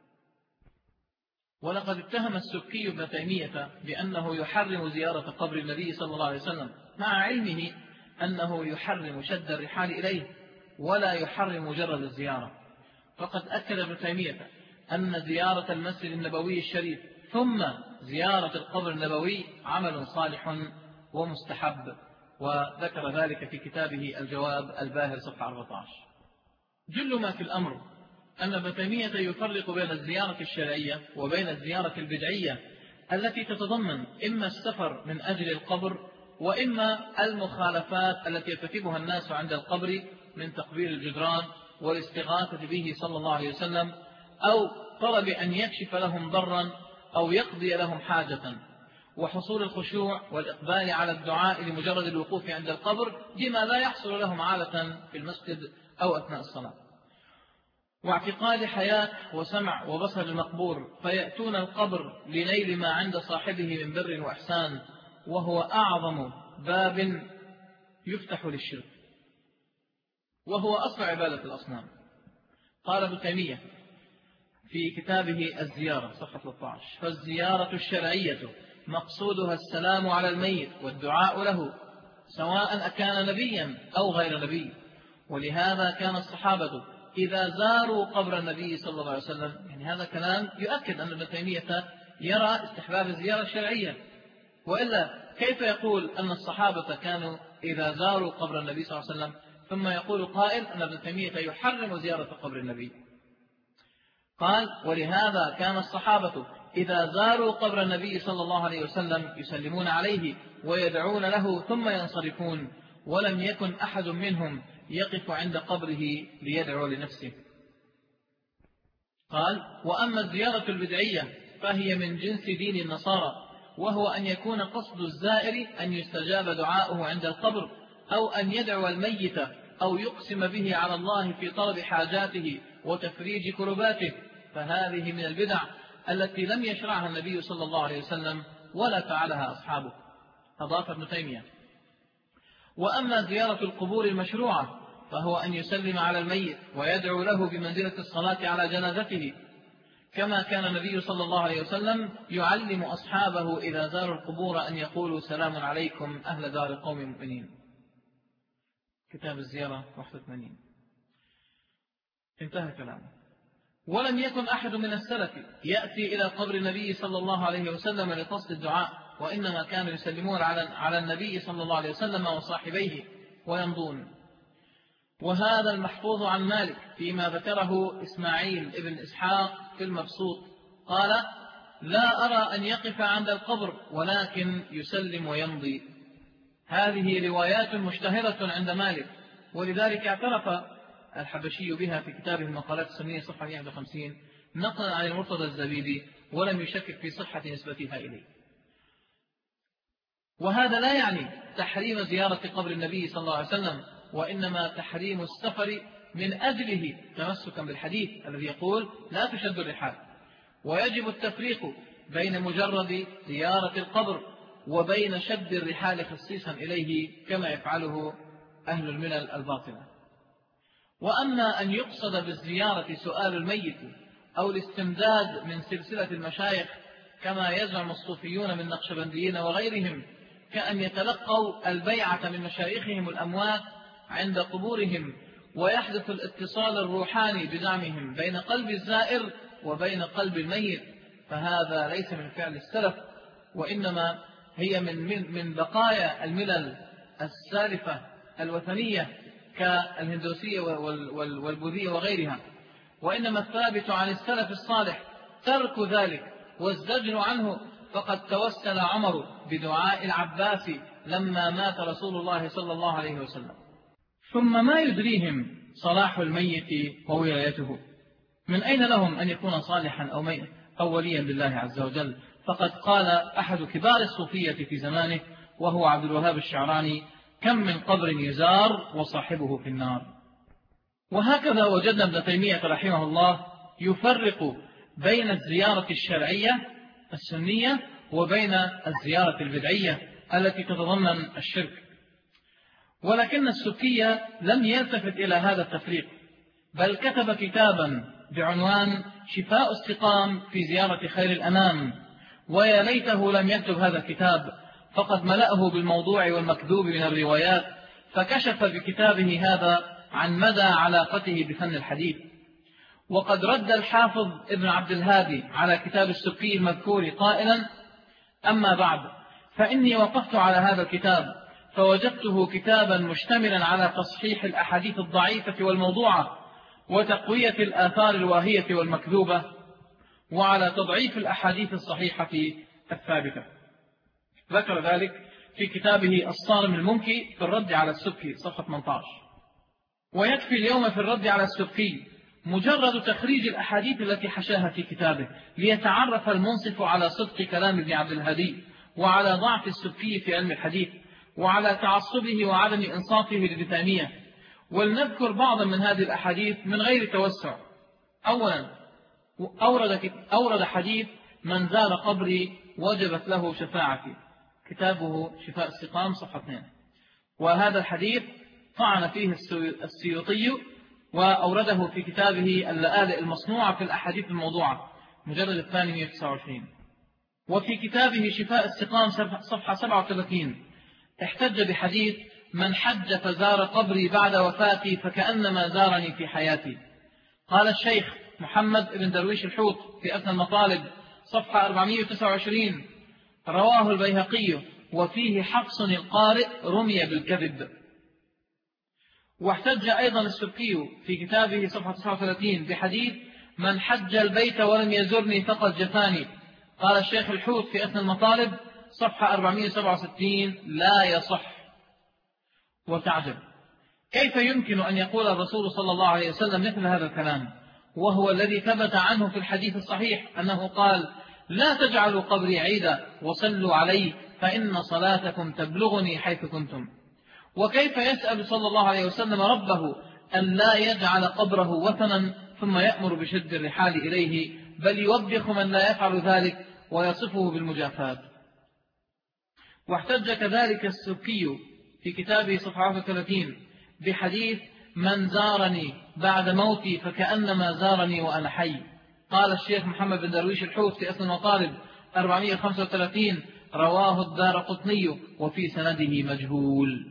ولقد اتهم السبكي ابن تيمية بأنه يحرم زيارة قبر النبي صلى الله عليه وسلم، مع علمه أنه يحرم شد الرحال إليه ولا يحرم مجرد الزيارة. فقد أكد ابن تيمية أن زيارة المسجد النبوي الشريف ثم زيارة القبر النبوي عمل صالح ومستحب، وذكر ذلك في كتابه الجواب الباهر صفحة أربعة عشر. جل ما في الأمر أن ابن تيمية يفرق بين الزيارة الشرعية وبين الزيارة البدعية التي تتضمن إما السفر من أجل القبر وإما المخالفات التي يرتكبها الناس عند القبر من تقبيل الجدران والاستغاثة به صلى الله عليه وسلم، أو طلب أن يكشف لهم ضرا أو يقضي لهم حاجة، وحصول الخشوع والإقبال على الدعاء لمجرد الوقوف عند القبر بما لا يحصل لهم عادة في المسجد أو أثناء الصلاة، واعتقاد حياة وسمع وبصر المقبور، فيأتون القبر لنيل ما عند صاحبه من بر وإحسان، وهو أعظم باب يفتح للشرك، وهو أصل عبادة الأصنام. قال ابن تيمية في كتابه الزيارة صفحة ثلاثة عشر: فالزيارة الشرعية مقصودها السلام على الميت والدعاء له، سواء أكان نبيا أو غير نبي. ولهذا كان الصحابة إذا زاروا قبر النبي صلى الله عليه وسلم، يعني هذا كلام يؤكد أن ابن تيمية يرى استحباب الزيارة الشرعية، وإلا كيف يقول أن الصحابة كانوا إذا زاروا قبر النبي صلى الله عليه وسلم ثم يقول قائل أن ابن تيمية يحرم زيارة قبر النبي؟ قال: ولهذا كان الصحابة إذا زاروا قبر النبي صلى الله عليه وسلم يسلمون عليه ويدعون له ثم ينصرفون، ولم يكن أحد منهم يقف عند قبره ليدعو لنفسه. قال: وأما الزيارة البدعية فهي من جنس دين النصارى، وهو أن يكون قصد الزائر أن يستجاب دعاؤه عند القبر، أو أن يدعو الميت، أو يقسم به على الله في طلب حاجاته وتفريج كرباته، فهذه من البدع التي لم يشرعها النبي صلى الله عليه وسلم ولا فعلها أصحابه. أضاف ابن تيمية: وأما زيارة القبور المشروعة فهو أن يسلم على الميت ويدعو له بمنزلة الصلاة على جنازته، كما كان النبي صلى الله عليه وسلم يعلم أصحابه إذا زاروا القبور أن يقولوا: سلام عليكم أهل دار قوم مؤمنين. كتاب الزيارة واحد وثمانين. انتهى كلامه. ولم يكن أحد من السلف يأتي إلى قبر النبي صلى الله عليه وسلم لقصد الدعاء، وإنما كانوا يسلمون على النبي صلى الله عليه وسلم وصاحبيه ويمضون. وهذا المحفوظ عن مالك فيما ذكره إسماعيل ابن إسحاق في المبسوط. قال: لا أرى أن يقف عند القبر ولكن يسلم ويمضي. هذه روايات مشتهرة عند مالك، ولذلك اعترف الحبشي بها في كتابه المقالات السنية صفحة مئة وواحد وخمسين نقلا عن المرتضى الزبيدي، ولم يشكك في صحة نسبتها إليه. وهذا لا يعني تحريم زيارة قبر النبي صلى الله عليه وسلم، وإنما تحريم السفر من أجله تمسكا بالحديث الذي يقول لا تشد الرحال. ويجب التفريق بين مجرد زيارة القبر وبين شد الرحال خصيصا إليه كما يفعله أهل الملل الباطلة. وأما أن يقصد بالزيارة سؤال الميت أو الاستمداد من سلسلة المشايخ كما يزعم الصوفيون من نقشبنديين وغيرهم، كأن يتلقوا البيعة من مشايخهم الأموات عند قبورهم، ويحدث الاتصال الروحاني بزعمهم بين قلب الزائر وبين قلب الميت، فهذا ليس من فعل السلف، وإنما هي من, من, من بقايا الملل السالفة الوثنية كالهندوسية والبوذية وغيرها. وإنما الثابت عن السلف الصالح ترك ذلك والزجر عنه، فقد توسل عمر بدعاء العباس لما مات رسول الله صلى الله عليه وسلم. ثم ما يدريهم صلاح الميت وولايته؟ من أين لهم أن يكون صالحا أو, أو وليا لله عز وجل؟ فقد قال أحد كبار الصوفية في زمانه وهو عبد الوهاب الشعراني: كم من قبر يزار وصاحبه في النار. وهكذا وجدنا ابن تيمية رحمه الله يفرق بين الزيارة الشرعية السنية وبين الزيارة البدعية التي تتضمن الشرك. ولكن السكية لم يلتفت إلى هذا التفريق، بل كتب كتابا بعنوان شفاء استقام في زيارة خير الأنام، ويا ليته لم يكتب هذا الكتاب، فقد ملأه بالموضوع والمكذوب من الروايات، فكشف بكتابه هذا عن مدى علاقته بفن الحديث. وقد رد الحافظ ابن عبد الهادي على كتاب السكي المذكور قائلا: أما بعد، فإني وقفت على هذا الكتاب فوجدته كتابا مشتملا على تصحيح الأحاديث الضعيفة والموضوعة، وتقوية الآثار الواهية والمكذوبة، وعلى تضعيف الأحاديث الصحيحة الثابتة. ذكر ذلك في كتابه الصارم المنكي في الرد على السبكي صفحة ثمانية عشر. ويكفي اليوم في الرد على السبكي مجرد تخريج الأحاديث التي حشاها في كتابه، ليتعرف المنصف على صدق كلام ابن عبد الهادي، وعلى ضعف السبكي في علم الحديث، وعلى تعصبه وعدم إنصافه لابن تيمية. ولنذكر بعضا من هذه الأحاديث من غير توسع. أولا، أورد, أورد حديث: من زار قبري وجبت له شفاعتي، كتابه شفاء السقام صفحة اثنين. وهذا الحديث طعن فيه السيوطي وأورده في كتابه اللآلئ المصنوعة في الأحاديث الموضوعة مجلد الثاني مئة وتسعة وعشرين. وفي كتابه شفاء السقام صفحة سبعة وثلاثين احتج بحديث: من حج فزار قبري بعد وفاتي فكأنما زارني في حياتي. قال الشيخ محمد بن درويش الحوت في أثنى المطالب صفحة أربعمئة وتسعة وعشرين: رواه البيهقي وفيه حفص القارئ رمي بالكذب. واحتج أيضا السبكي في كتابه صفحة تسعة وثلاثين بحديث: من حج البيت ولم يزرني فقد جفاني. قال الشيخ الحوت في أثنى المطالب صفحة أربعمئة وسبعة وستين: لا يصح. وتعجب، كيف يمكن أن يقول الرسول صلى الله عليه وسلم مثل هذا الكلام، وهو الذي ثبت عنه في الحديث الصحيح أنه قال: لا تجعلوا قبري عيدا وصلوا علي فإن صلاتكم تبلغني حيث كنتم. وكيف يسأل صلى الله عليه وسلم ربه أن لا يجعل قبره وثنا ثم يأمر بشد الرحال إليه، بل يوبخ من لا يفعل ذلك ويصفه بالمجافات. واحتج كذلك السبكي في كتابه صفحة ثلاثين بحديث: من زارني بعد موتي فكأنما زارني وأنا حي. قال الشيخ محمد بن درويش الحوت في أثنى المطالب أربعمئة وخمسة وثلاثين: رواه الدارقطني وفي سنده مجهول.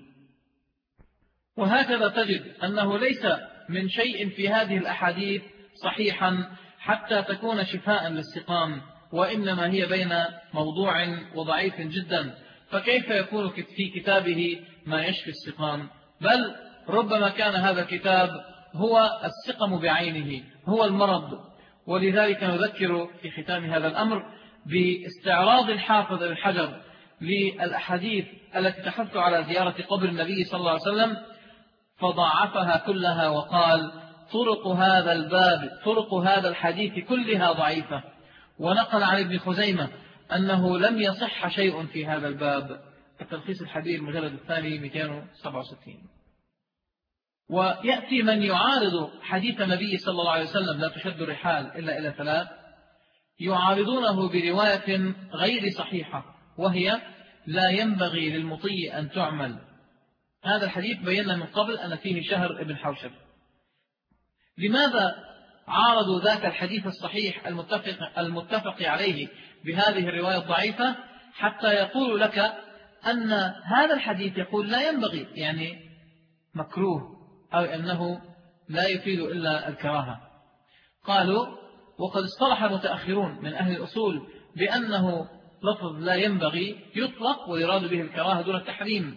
وهكذا تجد أنه ليس من شيء في هذه الأحاديث صحيحا حتى تكون شفاء للسقام، وإنما هي بين موضوع وضعيف جدا، فكيف يكون في كتابه ما يشفي السقام؟ بل ربما كان هذا الكتاب هو السقم بعينه، هو المرض. ولذلك نذكر في ختام هذا الأمر باستعراض الحافظ ابن حجر للأحاديث التي تحث على زيارة قبر النبي صلى الله عليه وسلم فضاعفها كلها وقال طرق هذا الباب طرق هذا الحديث كلها ضعيفة، ونقل عن ابن خزيمة أنه لم يصح شيء في هذا الباب. التلخيص الحديث المجلد الثاني مئتين وسبعة وستين. ويأتي من يعارض حديث النبي صلى الله عليه وسلم لا تشد الرحال إلا إلى ثلاث، يعارضونه برواية غير صحيحة وهي لا ينبغي للمطي أن تعمل. هذا الحديث بينا من قبل أن فيه شهر ابن حوشب. لماذا عارضوا ذاك الحديث الصحيح المتفق, المتفق عليه بهذه الرواية الضعيفة؟ حتى يقول لك أن هذا الحديث يقول لا ينبغي، يعني مكروه، أو أنه لا يفيد إلا الكراهة. قالوا وقد اصطلح المتأخرون من أهل الأصول بأنه لفظ لا ينبغي يطلق ويراد به الكراهة دون التحريم،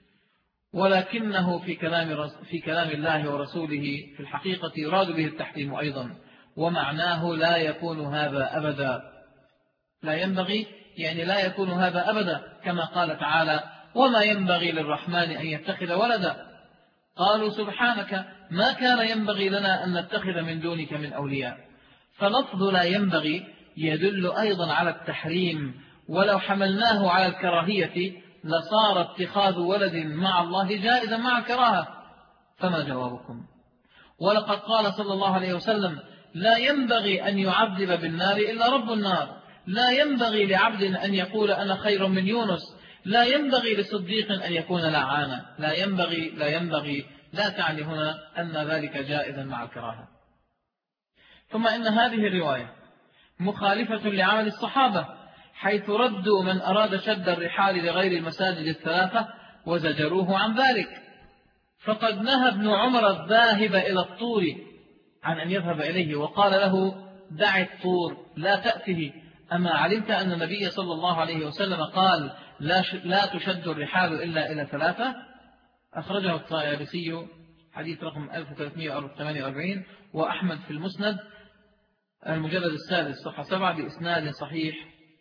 ولكنه في كلام, في كلام الله ورسوله في الحقيقة يراد به التحريم أيضا، ومعناه لا يكون هذا أبدا. لا ينبغي يعني لا يكون هذا أبدا، كما قال تعالى وما ينبغي للرحمن أن يتخذ ولدا. قالوا سبحانك ما كان ينبغي لنا أن نتخذ من دونك من أولياء. فلفظ لا ينبغي يدل أيضا على التحريم، ولو حملناه على الكراهية لصار اتخاذ ولد مع الله جائزا مع الكراهة. فما جوابكم؟ ولقد قال صلى الله عليه وسلم لا ينبغي أن يعذب بالنار إلا رب النار، لا ينبغي لعبد أن يقول أنا خير من يونس، لا ينبغي لصديق أن يكون لعانا. لا ينبغي لا ينبغي لا تعني هنا أن ذلك جائزا مع الكراهة. ثم إن هذه الرواية مخالفة لعمل الصحابة، حيث ردوا من أراد شد الرحال لغير المساجد الثلاثة وزجروه عن ذلك. فقد نهى ابن عمر الذاهب إلى الطور عن أن يذهب إليه، وقال له دع الطور لا تأته، أما علمت أن النبي صلى الله عليه وسلم قال لا, لا تشد الرحال إلا إلى ثلاثة؟ أخرجه الطيالسي حديث رقم ألف وثلاثمئة وثمانية وأربعين، وأحمد في المسند المجلد السادس صفحة سبعة بإسناد صحيح،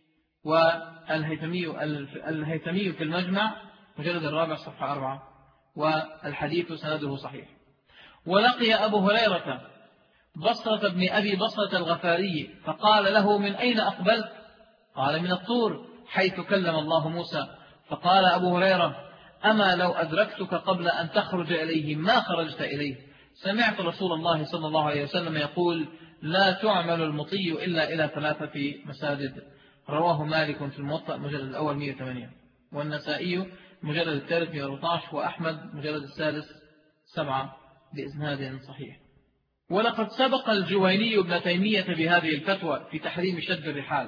والهيثمي الهيثمي في المجمع مجلد الرابع صفحة أربعة، والحديث سنده صحيح. ولقي أبو هريرة بصرة بن أبي بصرة الغفاري فقال له من أين أقبلت؟ قال من الطور حيث كلم الله موسى. فقال أبو هريرة أما لو أدركتك قبل أن تخرج إليه ما خرجت إليه؟ سمعت رسول الله صلى الله عليه وسلم يقول لا تعمل المطي إلا إلى ثلاثة مساجد. رواه مالك في الموطأ مجلد الأول مئة وثمانية، والنسائي مجلد الثالث مئة وأربعة عشر، وأحمد مجلد الثالث سبعة بإسناد صحيح. ولقد سبق الجويني ابن تيمية بهذه الفتوى في تحريم شد الرحال،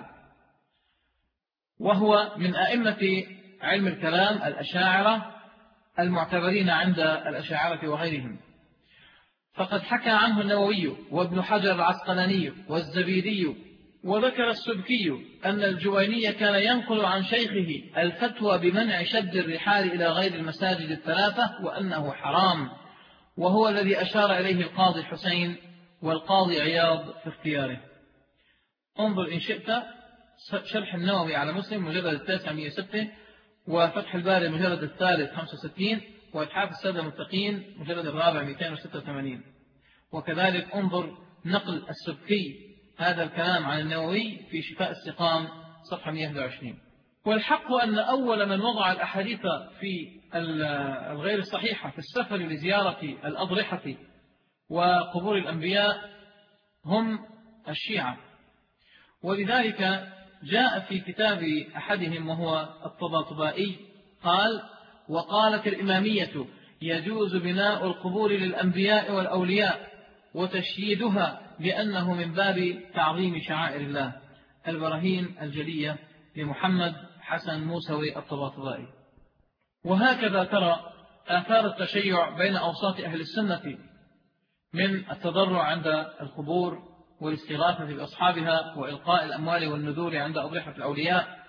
وهو من أئمة علم الكلام الأشاعرة المعتبرين عند الأشاعرة وغيرهم. فقد حكى عنه النووي وابن حجر العسقلاني والزبيدي، وذكر السبكي أن الجويني كان ينقل عن شيخه الفتوى بمنع شد الرحال إلى غير المساجد الثلاثة وأنه حرام، وهو الذي أشار إليه القاضي حسين والقاضي عياض في اختياره. انظر إن شئت شرح النووي على مسلم مجلد التاسع مئة وستة، وفتح الباري مجلد الثالث خمسة وستين، وإتحاف السادة المتقين مجلد الرابع مئتين وستة وثمانين. وكذلك انظر نقل السبكي هذا الكلام عن النووي في شفاء السقام صفحة مئة وواحد وعشرين. والحق أن أول من وضع الأحاديث في الغير الصحيحة في السفر لزيارة الأضرحة وقبور الأنبياء هم الشيعة، ولذلك جاء في كتاب أحدهم وهو الطباطبائي قال وقالت الإمامية يجوز بناء القبور للأنبياء والأولياء وتشييدها لأنه من باب تعظيم شعائر الله. البراهين الجلية لمحمد حسن موسوي الطباطبائي. وهكذا ترى آثار التشيع بين أوساط أهل السنة من التضرع عند القبور والاستغاثة بأصحابها وإلقاء الأموال والنذور عند أضرحة الأولياء.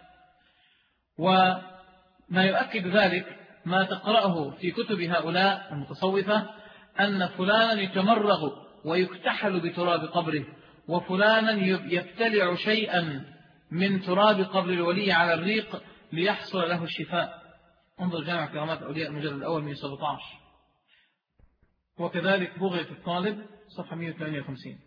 وما يؤكد ذلك ما تقرأه في كتب هؤلاء المتصوفة أن فلانا يتمرغ ويكتحل بتراب قبره، وفلانا يبتلع شيئا من تراب قبر الولي على الريق ليحصل له الشفاء. انظر جامع كرامات أولياء المجلد الأول مئة وسبعة عشر. وكذلك بغية الطالب صفحة مئة وثمانية وخمسين.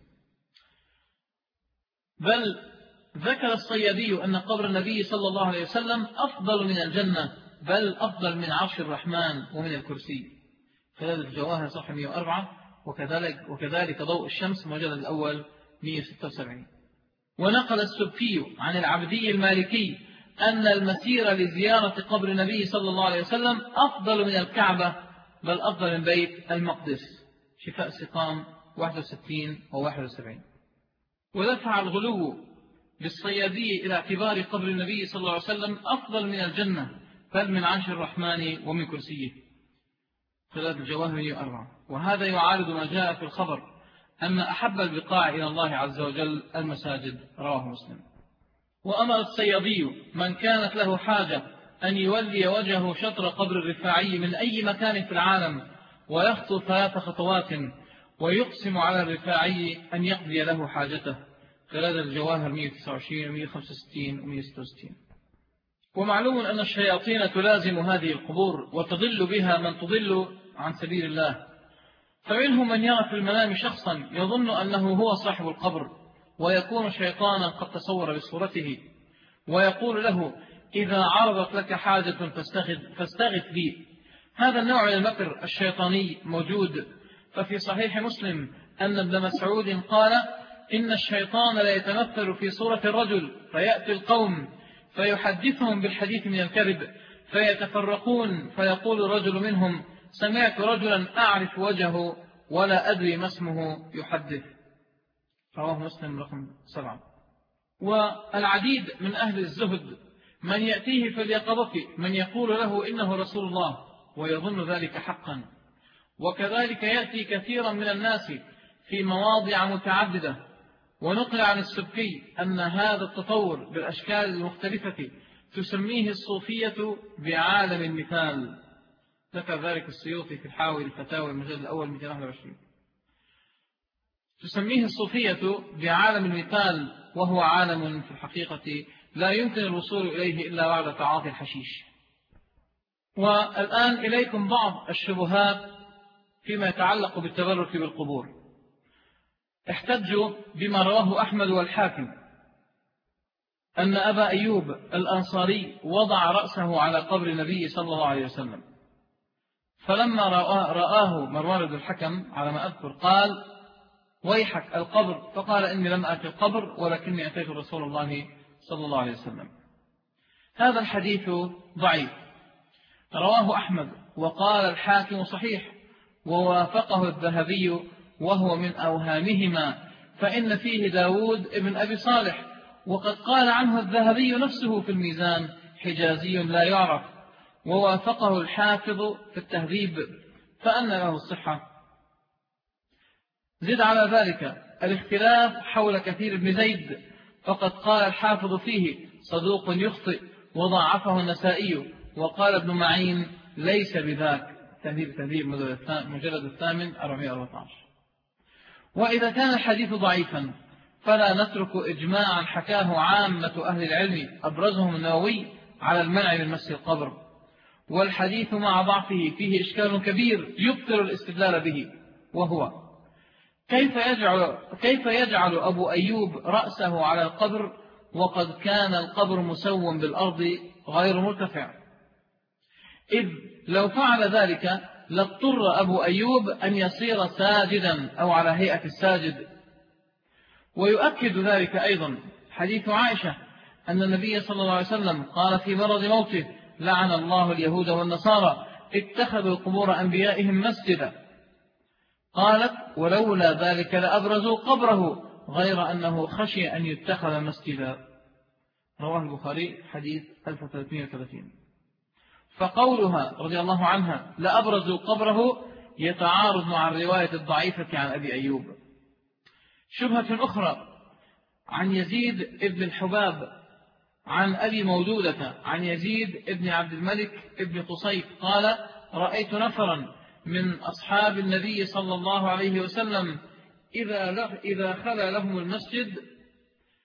بل ذكر الصيادي أن قبر النبي صلى الله عليه وسلم أفضل من الجنة، بل أفضل من عرش الرحمن ومن الكرسي. كذلك الجواهر صفحة مئة وأربعة. وكذلك, وكذلك ضوء الشمس المجلد الأول مئة وستة وسبعين. ونقل السبكي عن العبدي المالكي أن المسير لزيارة قبر النبي صلى الله عليه وسلم أفضل من الكعبة، بل أفضل من بيت المقدس. شفاء السقام واحد وستين وواحد وسبعين. ودفع الغلو بالصيادي إلى اعتبار قبر النبي صلى الله عليه وسلم أفضل من الجنة، بل من عرش الرحمن ومن كرسيه. ثلاث الجواهر مئة وأربعة. وهذا يعارض ما جاء في الخبر أن أحب البقاع إلى الله عز وجل المساجد، رواه مسلم. وأمر الصيادي من كانت له حاجة أن يولي وجهه شطر قبر الرفاعي من أي مكان في العالم ويخطو ثلاث خطوات ويقسم على الرفاعي أن يقضي له حاجته. ثلاث الجواهر مئة وتسعة وعشرين ومئة وخمسة وستين ومئة وستة وستين. ومعلوم أن الشياطين تلازم هذه القبور وتضل بها من تضل عن سبيل الله، فمنهم من يرى في المنام شخصا يظن أنه هو صاحب القبر، ويكون شيطانا قد تصور بصورته، ويقول له إذا عرضت لك حاجة فاستغث بي. هذا النوع من المكر الشيطاني موجود. ففي صحيح مسلم أن ابن مسعود قال إن الشيطان لا يتمثل في صورة الرجل فيأتي القوم فيحدثهم بالحديث من الكذب فيتفرقون، فيقول رجل منهم سمعت رجلا أعرف وجهه ولا أدري ما اسمه يحدث. رواه مسلم رقم سبعة. والعديد من أهل الزهد من يأتيه في اليقظة من يقول له إنه رسول الله ويظن ذلك حقا. وكذلك يأتي كثيرا من الناس في مواضع متعددة. ونقل عن السبكي أن هذا التطور بالأشكال المختلفة تسميه الصوفية بعالم المثال. ذكر ذلك السيوطي في الحاوي الفتاوى المجلد الأول مئتين وواحد وعشرين. تسميه الصوفية بعالم المثال، وهو عالم في الحقيقة لا يمكن الوصول إليه إلا بعد تعاطي الحشيش. والآن إليكم بعض الشبهات فيما يتعلق بالتبرك بالقبور. احتجوا بما رواه أحمد والحاكم أن أبا أيوب الأنصاري وضع رأسه على قبر النبي صلى الله عليه وسلم، فلما رآه مروان بن الحكم على ما أذكر قال ويحك القبر، فقال إني لم أتي القبر ولكني أتيت رسول الله صلى الله عليه وسلم. هذا الحديث ضعيف، رواه أحمد وقال الحاكم صحيح، ووافقه الذهبي وهو من أوهامهما، فإن فيه داود ابن أبي صالح، وقد قال عنه الذهبي نفسه في الميزان حجازي لا يعرف، ووافقه الحافظ في التهذيب، فأن له الصحة. زد على ذلك الاختلاف حول كثير بن زيد، فقد قال الحافظ فيه صدوق يخطئ، وضعفه النسائي، وقال ابن معين ليس بذاك. تهذيب تهذيب مجلد الثامن أربعمائة وأربعة عشر. وإذا كان الحديث ضعيفا فلا نترك إجماعا حكاه عامة أهل العلم أبرزهم النووي على المنع من مس القبر، والحديث مع ضعفه فيه إشكال كبير يبطل الاستدلال به، وهو كيف يجعل, كيف يجعل أبو أيوب رأسه على القبر وقد كان القبر مسوم بالأرض غير مرتفع؟ إذ لو فعل ذلك لاضطر أبو أيوب أن يصير ساجدا أو على هيئة الساجد. ويؤكد ذلك أيضا حديث عائشة أن النبي صلى الله عليه وسلم قال في مرض موته لعن الله اليهود والنصارى اتخذوا قبور أنبيائهم مسجدا. قالت ولولا ذلك لأبرزوا قبره غير أنه خشي أن يتخذ مسجدا. رواه البخاري حديث ألف وثلاثمائة وثلاثين. فقولها رضي الله عنها لأبرزوا قبره يتعارض مع الرواية الضعيفة عن أبي أيوب. شبهة أخرى عن يزيد ابن الحباب عن أبي مودودة عن يزيد ابن عبد الملك ابن قصيف قال رأيت نفرا من أصحاب النبي صلى الله عليه وسلم إذا, إذا خلى لهم المسجد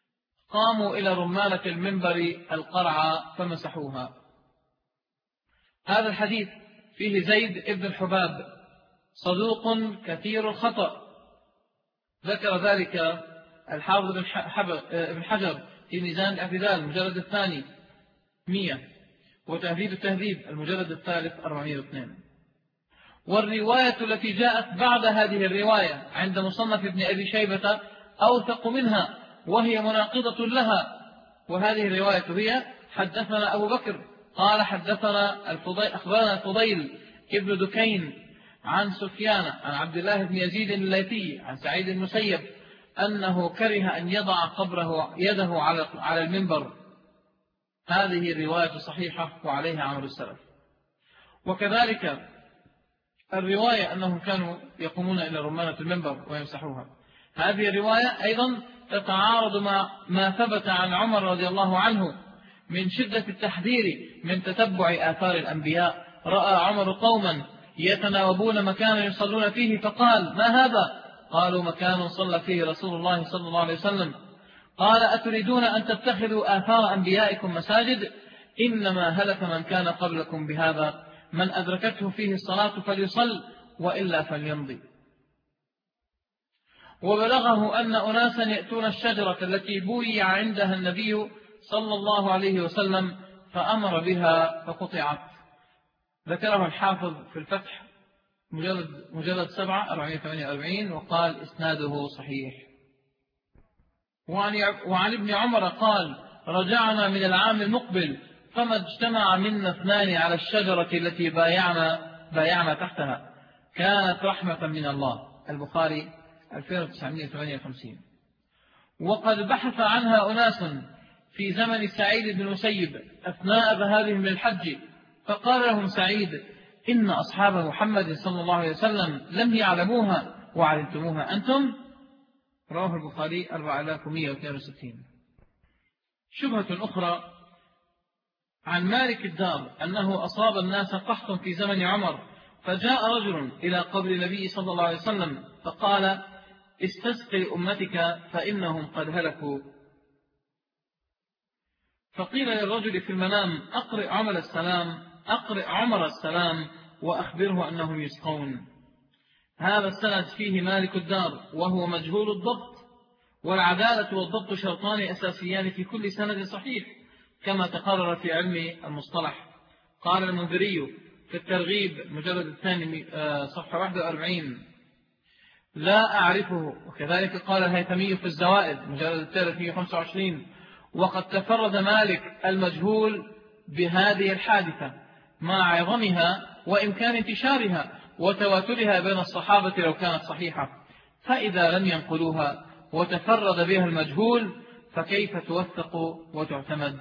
قاموا إلى رمانة المنبر القرعة فمسحوها. هذا الحديث فيه زيد ابن الحباب صدوق كثير الخطأ، ذكر ذلك الحافظ بن حجر في ميزان الاعتدال المجلد الثاني مئة، وتهذيب التهذيب المجلد الثالث أربعمائة واثنين. والرواية التي جاءت بعد هذه الرواية عند مصنف ابن أبي شيبة أوثق منها وهي مناقضة لها، وهذه الرواية هي: حدثنا أبو بكر قال حدثنا الفضيل أخبرنا الفضيل ابن دكين عن سفيان عن عبد الله بن يزيد الليثي عن سعيد المسيب أنه كره أن يضع قبره يده على المنبر. هذه الرواية صحيحة وعليها عمل السلف. وكذلك الرواية أنهم كانوا يقومون إلى رمانة المنبر ويمسحوها، هذه الرواية أيضا تتعارض مع ما ثبت عن عمر رضي الله عنه من شدة التحذير من تتبع آثار الأنبياء. رأى عمر قوما يتناوبون مكانا يصلون فيه فقال: ما هذا؟ قالوا: مكان صلى فيه رسول الله صلى الله عليه وسلم. قال: أتريدون أن تتخذوا آثار أنبيائكم مساجد؟ إنما هلك من كان قبلكم بهذا، من أدركته فيه الصلاة فليصل وإلا فليمضي. وبلغه أن أناسا يأتون الشجرة التي بويع عندها النبي صلى الله عليه وسلم فأمر بها فقطعت. ذكره الحافظ في الفتح مجلد, مجلد سبعة أربعمائة وثمانية وأربعين وقال: إسناده صحيح. وعن, وعن ابن عمر قال: رجعنا من العام المقبل فما اجتمع منا اثنان على الشجرة التي بايعنا, بايعنا تحتها، كانت رحمة من الله. البخاري ألفين وتسعمائة وثمانية وخمسين. وقد بحث عنها أناس في زمن سعيد بن المسيب أثناء ذهابهم للحج، فقال لهم سعيد: إن أصحاب محمد صلى الله عليه وسلم لم يعلموها وعلمتموها أنتم. رواه البخاري أربعة آلاف ومئة واثنين وستين. شبهة أخرى عن مالك الدار أنه أصاب الناس قحط في زمن عمر، فجاء رجل إلى قبر النبي صلى الله عليه وسلم فقال: استسقي أمتك فإنهم قد هلكوا. فقيل للرجل في المنام: أقرئ عمر السلام أقرئ عمر السلام وأخبره أنهم يسقون. هذا السند فيه مالك الدار وهو مجهول الضبط، والعدالة والضبط شرطان أساسيان في كل سند صحيح كما تقرر في علم المصطلح. قال المنذري في الترغيب مجلد الثاني صفحة واحد وأربعين: لا أعرفه. وكذلك قال الهيثمي في الزوائد مجلد الثالث مئة وخمسة وعشرين: وقد تفرد مالك المجهول بهذه الحادثة مع عظمها وإمكان انتشارها وتواترها بين الصحابة لو كانت صحيحة، فإذا لم ينقلوها وتفرد بها المجهول فكيف توثق وتعتمد؟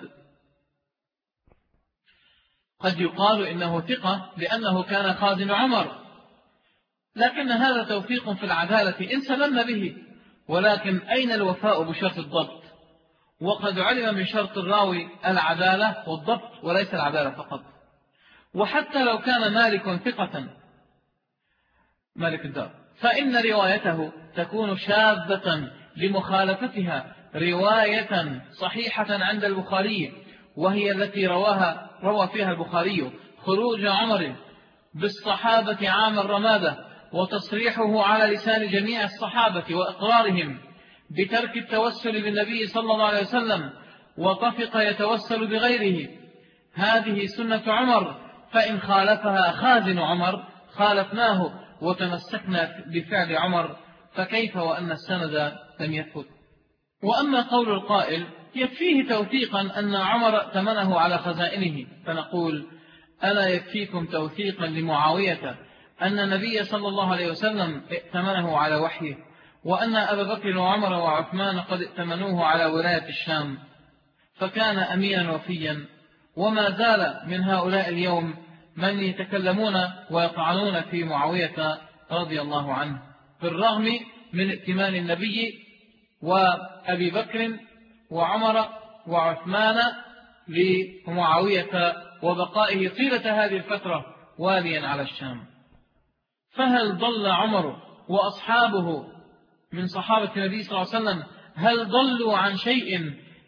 قد يقال إنه ثقة لأنه كان خازن عمر، لكن هذا توثيق في العدالة إن سلمنا به، ولكن أين الوفاء بشرط الضبط؟ وقد علم من شرط الراوي العدالة والضبط وليس العدالة فقط. وحتى لو كان مالك ثقة مالك الدار فإن روايته تكون شاذة لمخالفتها رواية صحيحة عند البخاري، وهي التي رواها روى فيها البخاري خروج عمر بالصحابة عام الرمادة وتصريحه على لسان جميع الصحابة وإقرارهم بترك التوسل بالنبي صلى الله عليه وسلم، وطفق يتوسل بغيره. هذه سنة عمر، فإن خالفها خازن عمر خالفناه وتمسكنا بفعل عمر، فكيف وأن السند لم يثبت؟ وأما قول القائل يكفيه توثيقا أن عمر ائتمنه على خزائنه، فنقول: ألا يكفيكم توثيقا لمعاوية أن النبي صلى الله عليه وسلم ائتمنه على وحيه، وأن أبا بكر وعمر وعثمان قد ائتمنوه على ولاية الشام، فكان أمينا وفيا. وما زال من هؤلاء اليوم من يتكلمون ويطعنون في معاوية رضي الله عنه بالرغم من ائتمان النبي وأبي بكر وعمر وعثمان لمعاوية وبقائه طيلة هذه الفترة واليا على الشام. فهل ضل عمر وأصحابه من صحابة النبي صلى الله عليه وسلم؟ هل ضلوا عن شيء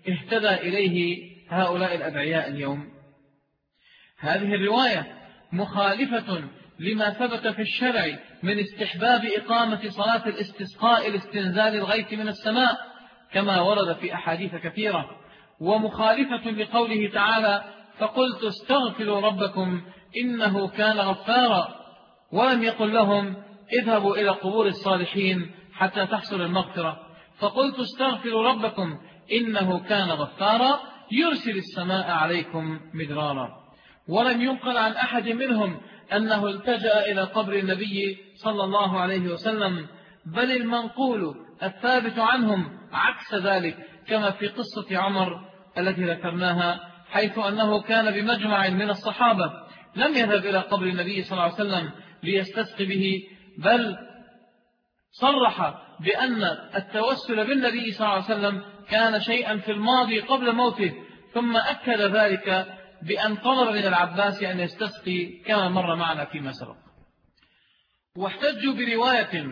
اهتدى إليه هؤلاء الأدعياء اليوم؟ هذه الرواية مخالفة لما ثبت في الشرع من استحباب إقامة صلاة الاستسقاء لاستنزال الغيث من السماء كما ورد في أحاديث كثيرة، ومخالفة لقوله تعالى: فقلت استغفروا ربكم إنه كان غفارا، ولم يقل لهم اذهبوا إلى قبور الصالحين حتى تحصل المغفرة. فقلت استغفروا ربكم إنه كان غفارا يرسل السماء عليكم مدرارا. ولم ينقل عن أحد منهم أنه التجأ إلى قبر النبي صلى الله عليه وسلم، بل المنقول الثابت عنهم عكس ذلك، كما في قصة عمر التي ذكرناها، حيث أنه كان بمجمع من الصحابة لم يذهب إلى قبر النبي صلى الله عليه وسلم ليستسقي به، بل صرح بأن التوسل بالنبي صلى الله عليه وسلم كان شيئا في الماضي قبل موته، ثم أكد ذلك بأن طلب من العباس أن يستسقي كما مر معنا فيما سبق. واحتجوا برواية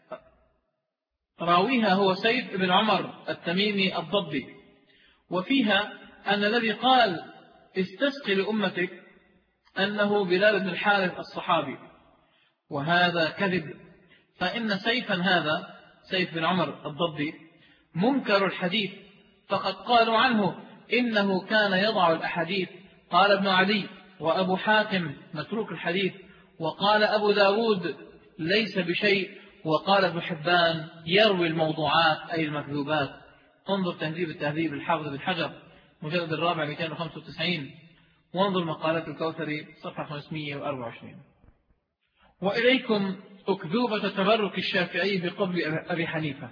راويها هو سيف بن عمر التميمي الضبي، وفيها أن الذي قال استسقي لأمتك أنه بلال بن الحارث الصحابي، وهذا كذب، فإن سيفا هذا سيف بن عمر الضبي منكر الحديث، فقد قالوا عنه إنه كان يضع الأحاديث. قال ابن عدي وأبو حاتم متروك الحديث، وقال أبو داود ليس بشيء، وقال ابن حبان يروي الموضوعات أي المكذوبات. انظر تهذيب التهذيب الحافظ بن حجر مجلد الرابع مئتين وخمسة وتسعين، وانظر مقالات الكوثري صفحة خمسمئة وأربعة وعشرين. وإليكم أكذوبة تبرك الشافعي بقبر أبي حنيفة.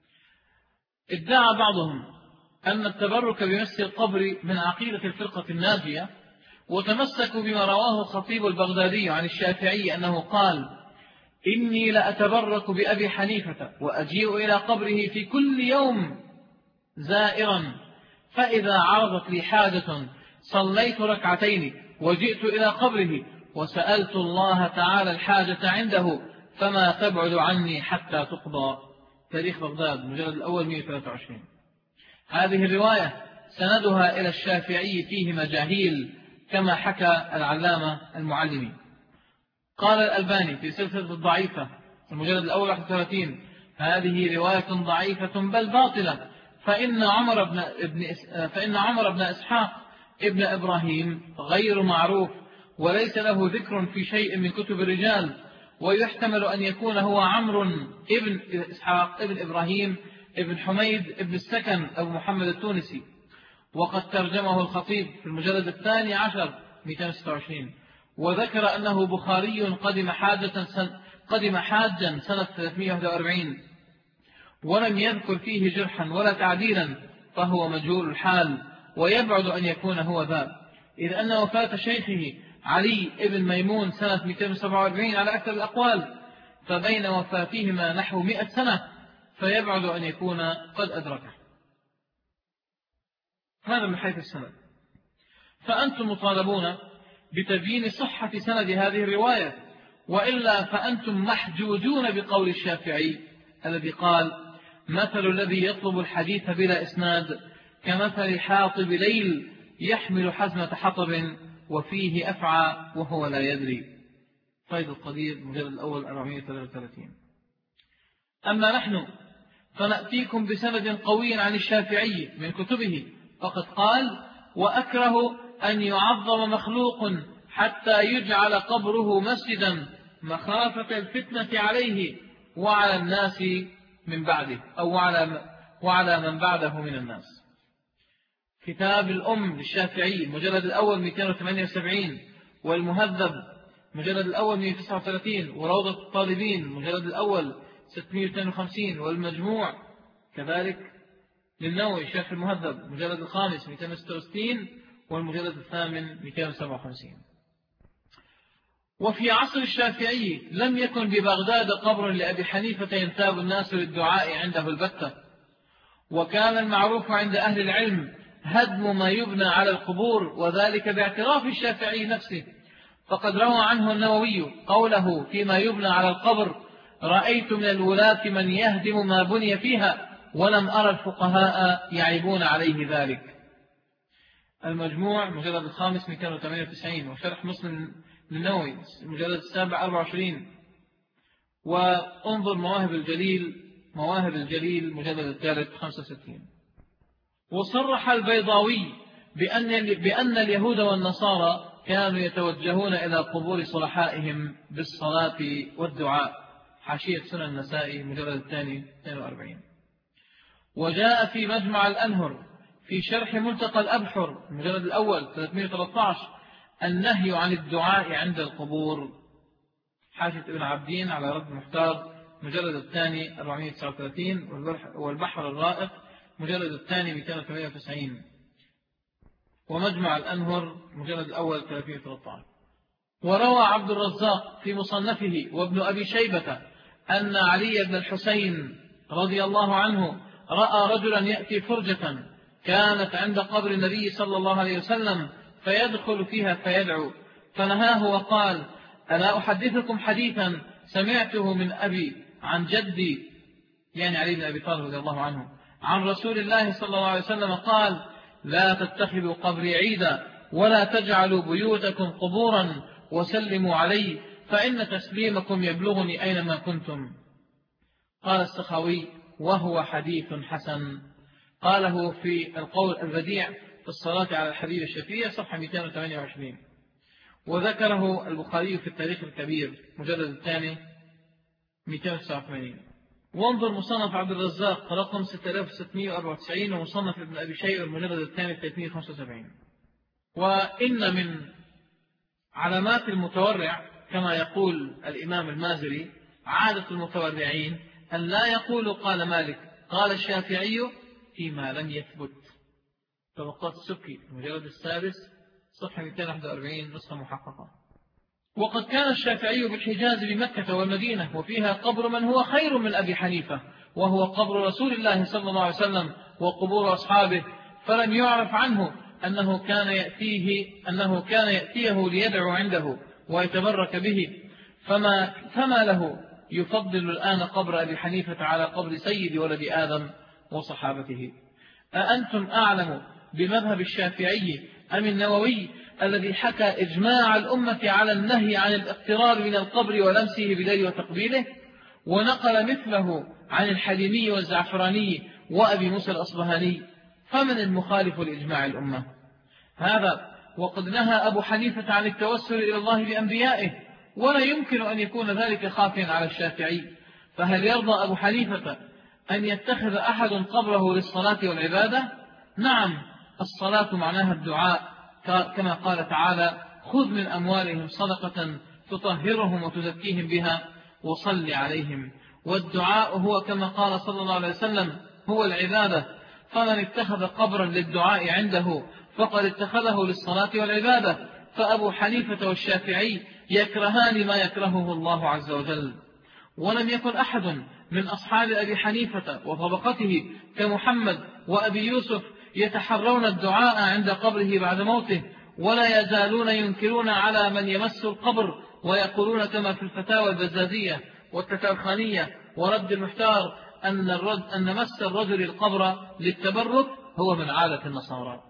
ادعى بعضهم أن التبرك بمس القبر من عقيدة الفرقة الناجية، وتمسكوا بما رواه خطيب البغدادي عن الشافعي أنه قال: إني لأتبرك بأبي حنيفة وأجيء إلى قبره في كل يوم زائرا، فإذا عرضت لي حاجة صليت ركعتين وجئت إلى قبره وسألت الله تعالى الحاجة عنده فما تبعد عني حتى تقضى. تاريخ بغداد مجلد الأول مئة وثلاثة وعشرين. هذه الرواية سندها إلى الشافعي فيه مجاهيل كما حكى العلامة المعلمي. قال الألباني في سلسلة الضعيفة المجلد الأول واحد وثلاثين: هذه رواية ضعيفة بل باطلة، فإن عمر بن, ابن فإن عمر بن إسحاق ابن إبراهيم غير معروف، وليس له ذكر في شيء من كتب الرجال، ويحتمل أن يكون هو عمرو ابن إسحاق ابن إبراهيم ابن حميد ابن السكن أبو محمد التونسي، وقد ترجمه الخطيب في المجلد الثاني عشر مئتين وستة وعشرين، وذكر أنه بخاري قدم حاجة سن قدم حاجا سنة ثلاثمئة وواحد وأربعين، ولم يذكر فيه جرحا ولا تعديلا، فهو مجهول الحال، ويبعد أن يكون هو ذا، إذ أن وفاة شيخه علي ابن ميمون سنة مئتين وسبعة وأربعين على أكثر الأقوال، فبين وفاتهما نحو مئة سنة، فيبعد أن يكون قد أدركه. هذا من حيث السند. فأنتم مطالبون بتبيين صحة سند هذه الرواية، وإلا فأنتم محجوجون بقول الشافعي الذي قال: مثل الذي يطلب الحديث بلا إسناد كمثل حاطب ليل يحمل حزمة حطب وفيه أفعى وهو لا يدري. فيض القدير مجلد الأول أربعمئة وثلاثة وثلاثين. أما نحن فنأتيكم بسند قوي عن الشافعي من كتبه، فقد قال: وأكره أن يعظم مخلوق حتى يجعل قبره مسجدا مخافة الفتنة عليه وعلى الناس من بعده، أو على وعلى من بعده من الناس. كتاب الأم للشافعي المجلد الأول مئتين وثمانية وسبعين، والمهذب مجلد الأول مئة وتسعة وثلاثين، وروضة الطالبين مجلد الأول ستمئة واثنين وخمسين، والمجموع كذلك للنووي شرح المهذب مجلد الخامس مئتين وستة وستين، والمجلد الثامن مئتين وسبعة وخمسين. وفي عصر الشافعي لم يكن ببغداد قبر لأبي حنيفة ينتاب الناس للدعاء عنده البتة، وكان المعروف عند أهل العلم هدم ما يبنى على القبور، وذلك باعتراف الشافعي نفسه، فقد روى عنه النووي قوله فيما يبنى على القبر: رأيت من الولاة من يهدم ما بني فيها ولم أرى الفقهاء يعيبون عليه ذلك. المجموع مجلد الخامس مئتين وثمانية وتسعين، وشرح مسلم للنووي مجلد السابع أربعة وعشرين، وانظر مواهب الجليل مواهب الجليل مجلد الثالث خمسة وستين. وصرح البيضاوي بأن, بأن اليهود والنصارى كانوا يتوجهون إلى قبور صلحائهم بالصلاة والدعاء، حاشية سنن النسائي مجلد الثاني اثنين وأربعين. وجاء في مجمع الأنهر في شرح ملتقى الأبحر مجلد الأول ثلاثمئة وثلاثة عشر النهي عن الدعاء عند القبور، حاشية ابن عبدين على رد المحتار مجلد الثاني أربعمئة وتسعة وثلاثين، والبحر الرائق مجلد الثاني مئتين وثمانية وتسعين، ومجمع الأنهر مجلد الأول ثلاثمئة وثلاثة عشر. وروى عبد الرزاق في مصنفه وابن أبي شيبة أن علي بن الحسين رضي الله عنه رأى رجلا يأتي فرجة كانت عند قبر النبي صلى الله عليه وسلم فيدخل فيها فيدعو، فنهاه وقال: ألا أحدثكم حديثا سمعته من أبي عن جدي، يعني علي بن أبي طالب رضي الله عنه، عن رسول الله صلى الله عليه وسلم قال: لا تتخذوا قبري عيدا ولا تجعلوا بيوتكم قبورا وسلموا علي فإن تسليمكم يبلغني أينما كنتم. قال السخاوي: وهو حديث حسن. قاله في القول البديع في الصلاة على الحبيب الشفيع صفحة مئتين وثمانية وعشرين، وذكره البخاري في التاريخ الكبير مجلد الثاني مئتين وتسعة وثمانين. وانظر مصنف عبد الرزاق رقم ستة آلاف وستمئة وأربعة وتسعين، ومصنف ابن أبي شيبة المجلد الثاني ثلاثمئة وخمسة وسبعين. وإن من علامات المتورع كما يقول الإمام المازري عادة المتورعين أن لا يقولوا قال مالك قال الشافعي فيما لم يثبت. طبقات السبكي المجلد السادس صفحة مئتين وواحد وأربعين نسخة محققة. وقد كان الشافعي بالحجاز بمكة والمدينة وفيها قبر من هو خير من أبي حنيفة، وهو قبر رسول الله صلى الله عليه وسلم وقبور أصحابه، فلم يعرف عنه أنه كان يأتيه أنه كان يأتيه ليدعو عنده ويتبرك به، فما, فما له يفضل الآن قبر أبي حنيفة على قبر سيد ولد آدم وصحابته؟ أأنتم أعلم بمذهب الشافعي أم النووي الذي حكى إجماع الأمة على النهي عن الاقتراب من القبر ولمسه باليد وتقبيله، ونقل مثله عن الحليمي والزعفراني وأبي موسى الأصبهاني؟ فمن المخالف لإجماع الأمة؟ هذا وقد نهى أبو حنيفة عن التوسل إلى الله بأنبيائه، ولا يمكن أن يكون ذلك خافيا على الشافعي، فهل يرضى أبو حنيفة أن يتخذ أحد قبره للصلاة والعبادة؟ نعم، الصلاة معناها الدعاء، كما قال تعالى: خذ من أموالهم صدقة تطهرهم وتزكيهم بها وصل عليهم. والدعاء هو كما قال صلى الله عليه وسلم هو العبادة، فمن اتخذ قبرا للدعاء عنده فقد اتخذه للصلاة والعبادة. فأبو حنيفة والشافعي يكرهان ما يكرهه الله عز وجل. ولم يكن أحد من أصحاب أبي حنيفة وطبقته كمحمد وأبي يوسف يتحرون الدعاء عند قبره بعد موته، ولا يزالون ينكرون على من يمس القبر، ويقولون كما في الفتاوى البزازية والتتارخانية ورد المحتار أن, الرد أن مس الرجل القبر للتبرك هو من عادة النصارى.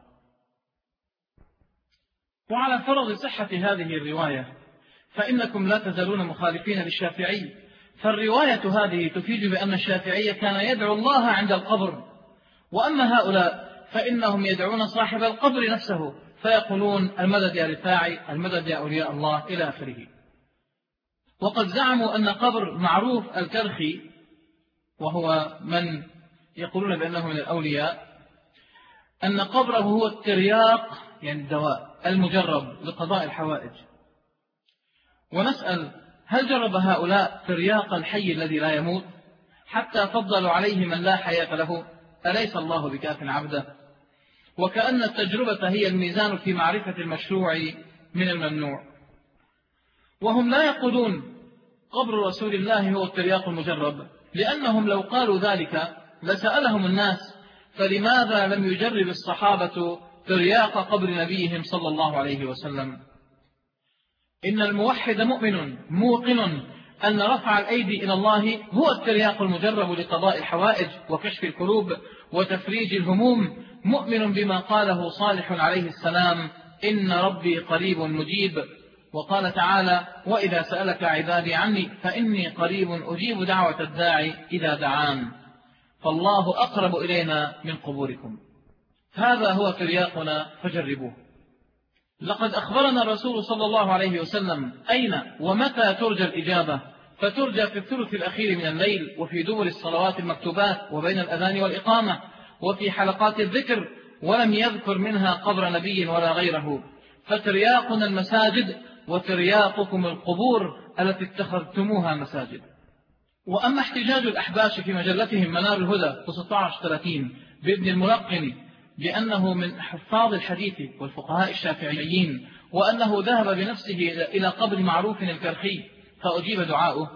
وعلى فرض صحة هذه الرواية فإنكم لا تزالون مخالفين للشافعي، فالرواية هذه تفيد بأن الشافعي كان يدعو الله عند القبر، وأما هؤلاء فإنهم يدعون صاحب القبر نفسه فيقولون: المدد يا رفاعي، المدد يا أولياء الله، إلى آخره. وقد زعموا أن قبر معروف الكرخي، وهو من يقولون بأنه من الأولياء، أن قبره هو الترياق، يعني الدواء المجرب لقضاء الحوائج. ونسأل: هل جرب هؤلاء ترياق الحي الذي لا يموت حتى فضلوا عليه من لا حياة له؟ أليس الله بكاف عبده؟ وكأن التجربة هي الميزان في معرفة المشروع من الممنوع. وهم لا يقولون قبر رسول الله هو الترياق المجرب، لأنهم لو قالوا ذلك لسألهم الناس: فلماذا لم يجرب الصحابة ترياق قبر نبيهم صلى الله عليه وسلم؟ إن الموحد مؤمن موقن أن رفع الأيدي إلى الله هو الترياق المجرب لقضاء الحوائج وكشف الكروب وتفريج الهموم، مؤمن بما قاله صالح عليه السلام: إن ربي قريب مجيب. وقال تعالى: وإذا سألك عبادي عني فإني قريب أجيب دعوة الداعي إذا دعان. فالله أقرب إلينا من قبوركم. هذا هو ترياقنا فجربوه. لقد أخبرنا الرسول صلى الله عليه وسلم أين ومتى ترجى الإجابة، فترجى في الثلث الأخير من الليل، وفي دبر الصلوات المكتوبات، وبين الأذان والإقامة، وفي حلقات الذكر، ولم يذكر منها قبر نبي ولا غيره. فترياقنا المساجد، وترياقكم القبور التي اتخذتموها مساجد. وأما احتجاج الأحباش في مجلتهم منار الهدى في ستة عشر ثلاثين بابن الملقن بأنه من حفاظ الحديث والفقهاء الشافعيين، وأنه ذهب بنفسه إلى قبر معروف الكرخي فأجيب دعاؤه،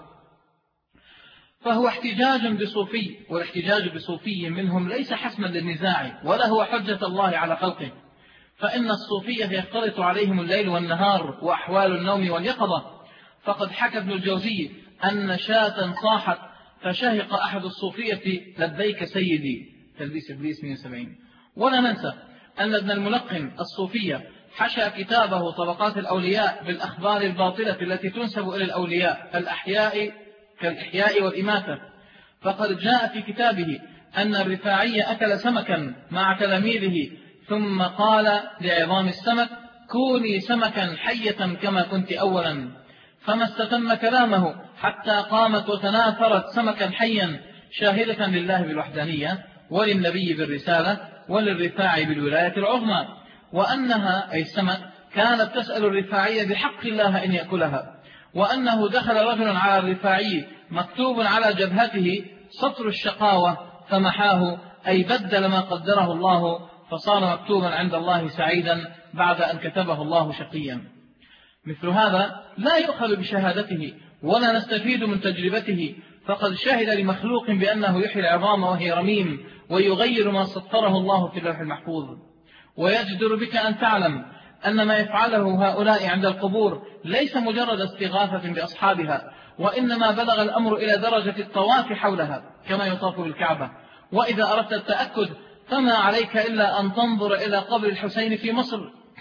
فهو احتجاج بصوفي، والاحتجاج بصوفي منهم ليس حسما للنزاع ولا هو حجة الله على خلقه، فإن الصوفية يختلط عليهم الليل والنهار وأحوال النوم واليقظة. فقد حكى ابن الجوزي أن شاة صاحت فشهق أحد الصوفية: لبيك سيدي، تلبيس إبليس مئة وسبعين. ولا ننسى أن ابن الملقن الصوفية حشى كتابه طبقات الأولياء بالأخبار الباطلة التي تنسب إلى الأولياء الأحياء كالإحياء والإماتة. فقد جاء في كتابه أن الرفاعي أكل سمكا مع تلاميذه ثم قال لعظام السمك: كوني سمكا حية كما كنت أولا، فما استتم كلامه حتى قامت وتناثرت سمكا حيا، شاهدة لله بالوحدانية وللنبي بالرسالة وللرفاعي بالولاية العظمى، وأنها أي السمك كانت تسأل الرفاعي بحق الله أن يأكلها، وأنه دخل رجل على الرفاعي مكتوب على جبهته سطر الشقاوة فمحاه، أي بدل ما قدره الله فصار مكتوبا عند الله سعيدا بعد أن كتبه الله شقيا. مثل هذا لا يؤخذ بشهادته ولا نستفيد من تجربته، فقد شهد لمخلوق بأنه يحيي العظام وهي رميم ويغير ما سطره الله في اللوح المحفوظ. ويجدر بك أن تعلم أن ما يفعله هؤلاء عند القبور ليس مجرد استغاثة بأصحابها، وإنما بلغ الأمر إلى درجة الطواف حولها كما يطاف بالكعبة. وإذا أردت التأكد فما عليك إلا أن تنظر إلى قبر الحسين في مصر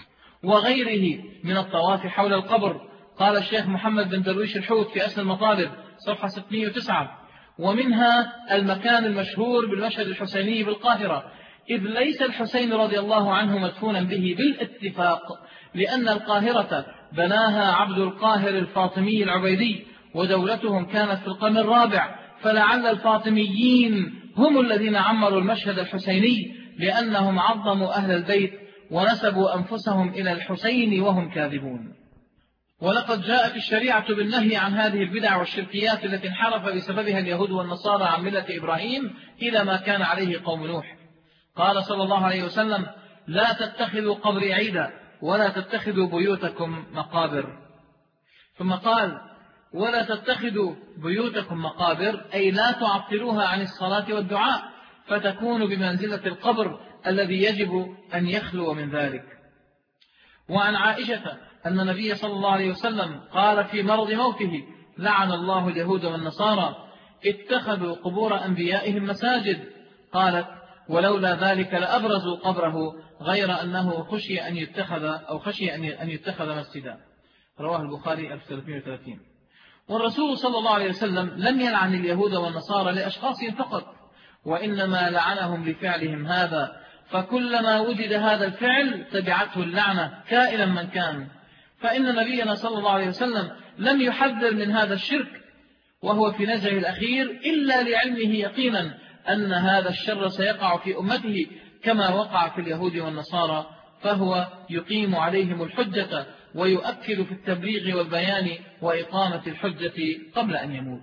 وغيره من الطواف حول القبر. قال الشيخ محمد بن درويش الحوت في أسل المطالب صفحة ستمئة وتسعة: ومنها المكان المشهور بالمشهد الحسيني بالقاهرة، إذ ليس الحسين رضي الله عنه مدفونا به بالاتفاق، لأن القاهرة بناها عبد القاهر الفاطمي العبيدي، ودولتهم كانت في القرن الرابع، فلعل الفاطميين هم الذين عمروا المشهد الحسيني، لأنهم عظموا أهل البيت ونسبوا أنفسهم إلى الحسين وهم كاذبون. ولقد جاءت الشريعة بالنهي عن هذه البدع والشركيات التي انحرف بسببها اليهود والنصارى عن ملة إبراهيم إلى ما كان عليه قوم نوح. قال صلى الله عليه وسلم: لا تتخذوا قبري عيدا ولا تتخذوا بيوتكم مقابر. ثم قال: ولا تتخذوا بيوتكم مقابر، أي لا تعطلوها عن الصلاة والدعاء، فتكون بمنزلة القبر الذي يجب أن يخلو من ذلك. وعن عائشة أن النبي صلى الله عليه وسلم قال في مرض موته: لعن الله اليهود والنصارى اتخذوا قبور أنبيائهم مساجد. قالت: ولولا ذلك لأبرزوا قبره، غير أنه خشي أن يتخذ أو خشي أن يتخذ مسجدا. رواه البخاري ألف وثلاثمئة وثلاثين. والرسول صلى الله عليه وسلم لم يلعن اليهود والنصارى لأشخاص فقط، وإنما لعنهم لفعلهم هذا، فكلما وجد هذا الفعل تبعته اللعنة كائنا من كان. فإن نبينا صلى الله عليه وسلم لم يحذر من هذا الشرك وهو في نزعه الأخير إلا لعلمه يقينا أن هذا الشر سيقع في أمته كما وقع في اليهود والنصارى، فهو يقيم عليهم الحجة ويؤكد في التبليغ والبيان وإقامة الحجة قبل أن يموت.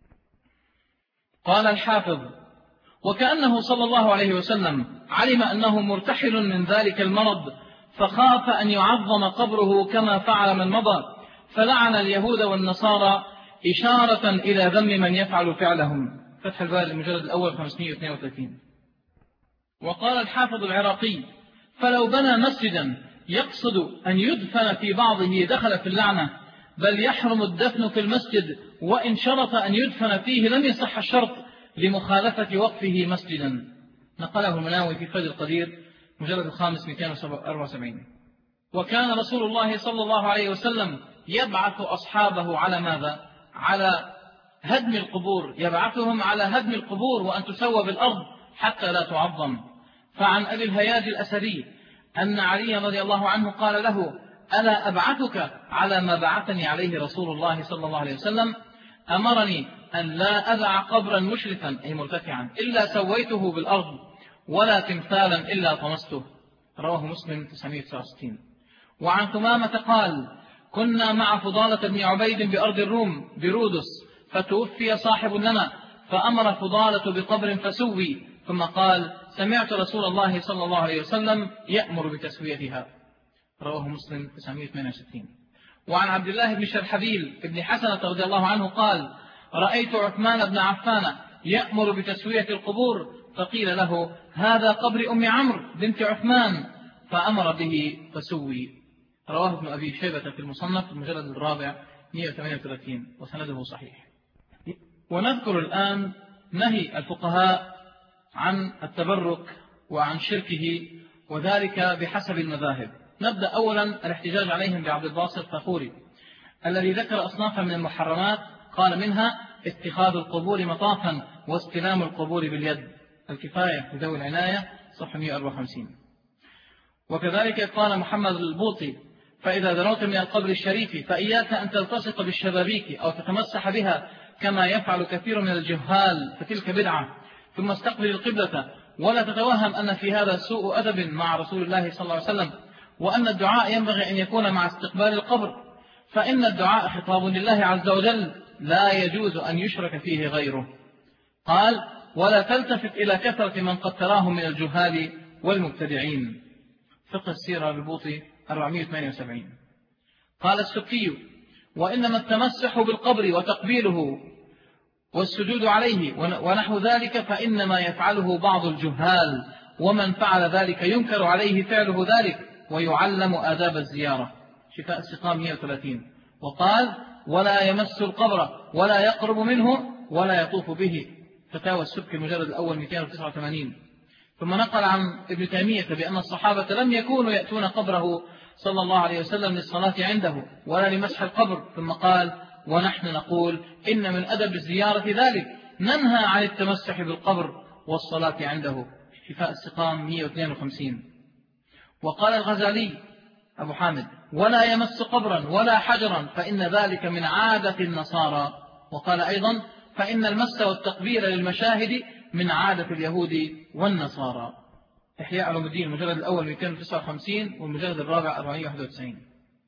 قال الحافظ: وكأنه صلى الله عليه وسلم علم أنه مرتحل من ذلك المرض، فخاف أن يعظم قبره كما فعل من مضى، فلعن اليهود والنصارى إشارة إلى ذم من يفعل فعلهم. فتح الباري المجلد الأول خمسمئة واثنين وثلاثين. وقال الحافظ العراقي: فلو بنى مسجدا يقصد أن يدفن في بعضه دخل في اللعنة، بل يحرم الدفن في المسجد، وإن شرط أن يدفن فيه لم يصح الشرط لمخالفة وقفه مسجدا. نقله المناوي في فيض القدير مجلد الخامس مئتين وأربعة وسبعين. وكان رسول الله صلى الله عليه وسلم يبعث أصحابه على ماذا؟ على هدم القبور، يبعثهم على هدم القبور وأن تسوى بالأرض حتى لا تعظم. فعن أبي الهياج الأسدي أن علي رضي الله عنه قال له: ألا أبعثك على ما بعثني عليه رسول الله صلى الله عليه وسلم؟ أمرني أن لا أدع قبرا مشرفا أي مرتفعا إلا سويته بالأرض، ولا تمثالا إلا طمسته. رواه مسلم تسعمائة وتسعة وستين. وعن ثمامة قال: كنا مع فضالة بن عبيد بأرض الروم برودس، فتوفي صاحب لنا، فأمر فضالة بقبر فسوي، ثم قال: سمعت رسول الله صلى الله عليه وسلم يأمر بتسويتها. رواه مسلم تسعمائة وثمانية وستين. وعن عبد الله بن شرحبيل بن حسنة رضي الله عنه قال: رأيت عثمان بن عفان يأمر بتسوية القبور، فقيل له: هذا قبر أم عمرو بنت عثمان، فأمر به فسوي. رواه ابن أبي شيبة في المصنف المجلد الرابع مئة وثمانية وثلاثين وسنده صحيح. ونذكر الآن نهي الفقهاء عن التبرك وعن شركه، وذلك بحسب المذاهب. نبدأ أولا الاحتجاج عليهم بعبد الباسط الفخوري الذي ذكر أصنافا من المحرمات، قال منها اتخاذ القبور مطافا واستلام القبور باليد، الكفاية لذوي العناية صفحة مئة وأربعة وخمسين. وكذلك قال محمد البوطي: فإذا دنوت من القبر الشريف فإياك أن تلتصق بالشبابيك أو تتمسح بها كما يفعل كثير من الجهال، فتلك بدعة. ثم استقبل القبلة، ولا تتوهم أن في هذا سوء أدب مع رسول الله صلى الله عليه وسلم، وأن الدعاء ينبغي أن يكون مع استقبال القبر، فإن الدعاء خطاب لله عز وجل لا يجوز أن يشرك فيه غيره. قال: ولا تلتفت إلى كثرة من قد تراهم من الجهال والمبتدعين. فقه السيرة للبوطي أربعمائة وثمانية وسبعين. قال السكي: وإنما التمسح بالقبر وتقبيله والسجود عليه ونحو ذلك فإنما يفعله بعض الجهال، ومن فعل ذلك ينكر عليه فعله ذلك ويعلم آداب الزيارة. شفاء السقام مئة وثلاثين. وقال: ولا يمس القبر ولا يقرب منه ولا يطوف به، فتاوى السبكي المجلد الأول مئتين وتسعة وثمانين. ثم نقل عن ابن تيمية بأن الصحابة لم يكونوا يأتون قبره صلى الله عليه وسلم للصلاة عنده ولا لمسح القبر، ثم قال: ونحن نقول إن من أدب الزيارة ذلك، ننهى عن التمسح بالقبر والصلاة عنده. شفاء السقام مئة واثنين وخمسين. وقال الغزالي أبو حامد: ولا يمس قبرا ولا حجرا فإن ذلك من عادة النصارى. وقال أيضا: فإن المس والتقبيل للمشاهد من عادة اليهود والنصارى. إحياء علوم الدين المجلد الأول مئتين وتسعة وخمسين والمجلد الرابع أربعمائة وواحد وتسعين.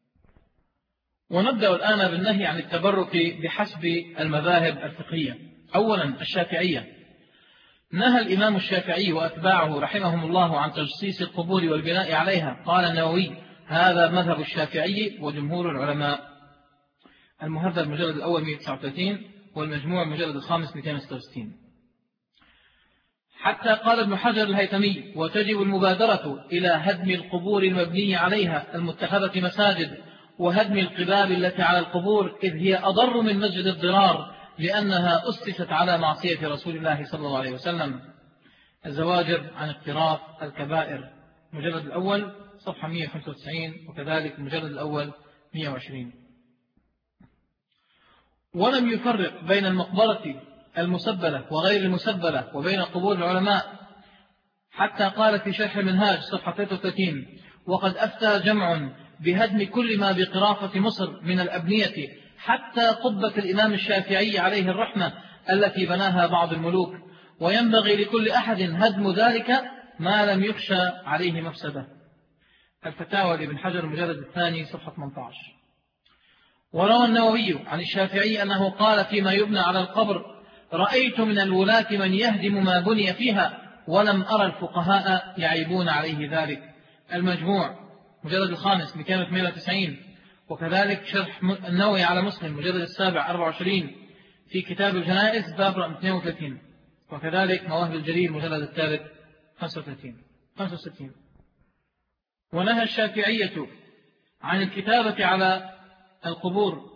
ونبدأ الآن بالنهي عن التبرك بحسب المذاهب الفقهية. أولا الشافعية. نهى الإمام الشافعي وأتباعه رحمهم الله عن تجصيص القبور والبناء عليها. قال النووي: هذا مذهب الشافعي وجمهور العلماء. المهذب المجلد الأول مئة وتسعة وثلاثين والمجموع المجلد الخامس مئتين وستة وستين. حتى قال ابن حجر الهيثمي: وتجب المبادرة إلى هدم القبور المبنية عليها المتخذة مساجد، وهدم القباب التي على القبور، إذ هي أضر من مسجد الضرار، لأنها أسست على معصية رسول الله صلى الله عليه وسلم. الزواجر عن اقتراف الكبائر المجلد الأول صفحة مئة وخمسة وتسعين، وكذلك المجلد الأول مئة وعشرين. ولم يفرق بين المقبرة المسبلة وغير المسبلة وبين قبور العلماء، حتى قال في شرح المنهاج صفحة ثلاثة وثلاثين: وقد أفتى جمع بهدم كل ما بقرافة مصر من الأبنية، حتى قبة الإمام الشافعي عليه الرحمة التي بناها بعض الملوك، وينبغي لكل أحد هدم ذلك ما لم يخشى عليه مفسده. الفتاوى لابن حجر المجلد الثاني صفحة ثمانية عشر. وروى النووي عن الشافعي أنه قال فيما يبنى على القبر: رأيت من الولاة من يهدم ما بني فيها، ولم أرى الفقهاء يعيبون عليه ذلك. المجموع مجلد الخامس مئتين وثمانية وتسعين، وكذلك شرح النووي على مسلم مجلد السابع أربعة وعشرين في كتاب الجنائز باب رقم اثنين وثلاثين، وكذلك مواهب الجليل مجلد الثالث خمسة وستين. ونهى الشافعية عن الكتابة على القبور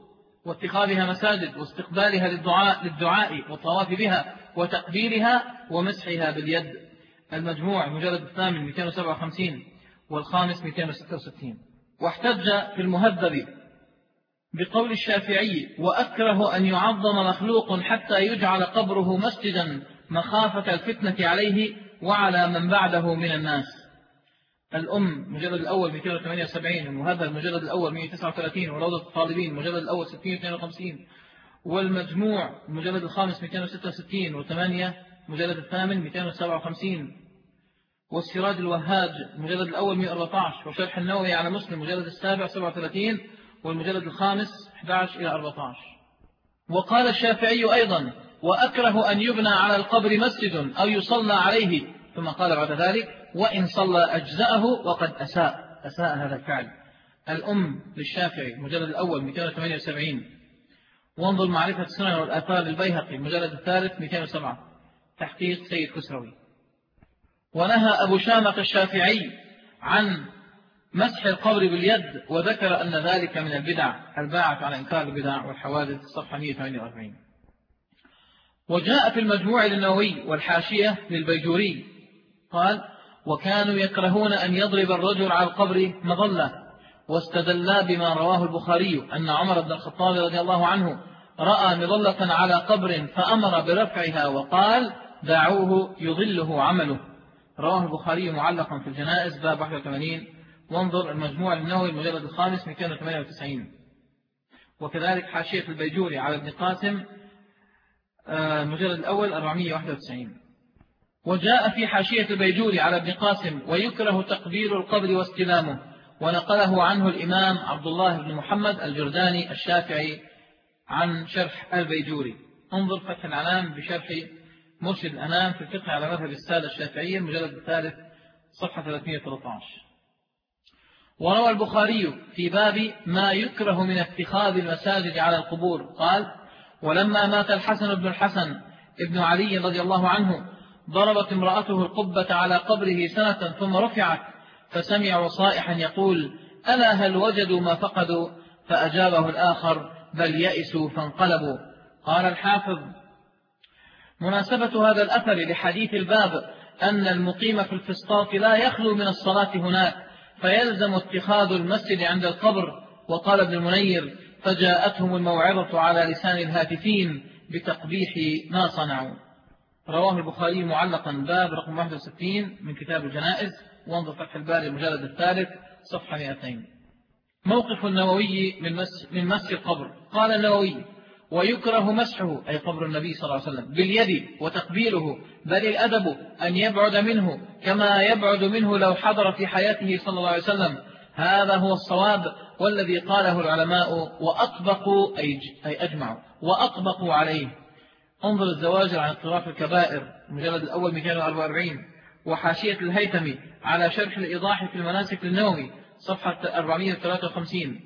واتخاذها مساجد واستقبالها للدعاء, للدعاء والطواف بها وتقبيلها ومسحها باليد. المجموع مجلد الثامن مئتين وسبعة وخمسين والخامس مئتين وستة وستين. واحتج في المهذب بقول الشافعي: وأكره أن يعظم مخلوق حتى يجعل قبره مسجدا مخافة الفتنة عليه وعلى من بعده من الناس. الأم مجلد الأول مئتين وثمانية وسبعين، المهذب المجلد الأول مئة وتسعة وثلاثين، وروضة الطالبين المجلد الأول ستمئة واثنين وخمسين، والمجموع المجلد الخامس مئتين وستة وستين، وثمانية مجلد الثامن مئتين وسبعة وخمسين، والسراج الوهاج المجلد الأول مئة وأربعة عشر، وشرح النووي على مسلم المجلد السابع سبعة وثلاثين، والمجلد الخامس أحد عشر إلى أربعة عشر. وقال الشافعي أيضا: وأكره أن يبنى على القبر مسجد أو يصلى عليه، ثم قال بعد ذلك: وإن صلى أجزأه وقد أساء أساء هذا الفعل. الأم للشافعي المجلد الأول مئتين وثمانية وسبعين، وانظر معرفة السنن والآثار للبيهقي المجلد الثالث مئتين وسبعة تحقيق سيد كسروي. ونهى أبو شامخ الشافعي عن مسح القبر باليد، وذكر أن ذلك من البدع الباعث على إنكار البدع والحوادث، صفحة مئة وثمانية وأربعين. وجاء في المجموع للنووي والحاشية للبيجوري قال: وكانوا يكرهون أن يضرب الرجل على القبر مظلة، واستدلا بما رواه البخاري أن عمر بن الخطاب رضي الله عنه رأى مظلة على قبر فأمر برفعها وقال: دعوه يضله عمله. رواه البخاري معلقا في الجنائز باب واحد وثمانين، وانظر المجموع للنووي المجلد الخامس مئتين وثمانية وتسعين. وكذلك حاشية البيجوري على ابن قاسم المجلد الأول أربعمئة وواحد وتسعين. وجاء في حاشية البيجوري على ابن قاسم: ويكره تقبيل القبر واستلامه، ونقله عنه الإمام عبد الله بن محمد الجرداني الشافعي عن شرح البيجوري. انظر فتح العنام بشرح مرشد الأنام في الفقه على مذهب السادة الشافعية المجلد الثالث صفحة ثلاثمئة وثلاثة عشر. وروى البخاري في باب ما يكره من اتخاذ المساجد على القبور قال: ولما مات الحسن بن الحسن ابن علي رضي الله عنه ضربت امرأته القبة على قبره سنة ثم رفعت، فسمعوا صائحا يقول: ألا هل وجدوا ما فقدوا؟ فأجابه الآخر: بل يئسوا فانقلبوا. قال الحافظ: مناسبة هذا الأثر لحديث الباب أن المقيم في الفسطاط لا يخلو من الصلاة هناك، فيلزم اتخاذ المسجد عند القبر. وقال ابن المنير: فجاءتهم الموعظة على لسان الهاتفين بتقبيح ما صنعوا. رواه البخاري معلقا باب رقم واحد وستين من كتاب الجنائز، وانظر فتح الباري المجلد الثالث صفحة مئتين. موقف النووي من مس, من مس القبر. قال النووي: ويكره مسحه أي قبر النبي صلى الله عليه وسلم باليد وتقبيله، بل الأدب أن يبعد منه كما يبعد منه لو حضر في حياته صلى الله عليه وسلم. هذا هو الصواب والذي قاله العلماء وأطبقوا أي أجمعوا وأطبقوا عليه. انظر الزواجر عن اقتراف الكبائر المجلد الأول مئتين وأربعة وأربعين، وحاشية الهيثمي على شرح الإيضاح في المناسك للنووي صفحة أربعمئة وثلاثة وخمسين.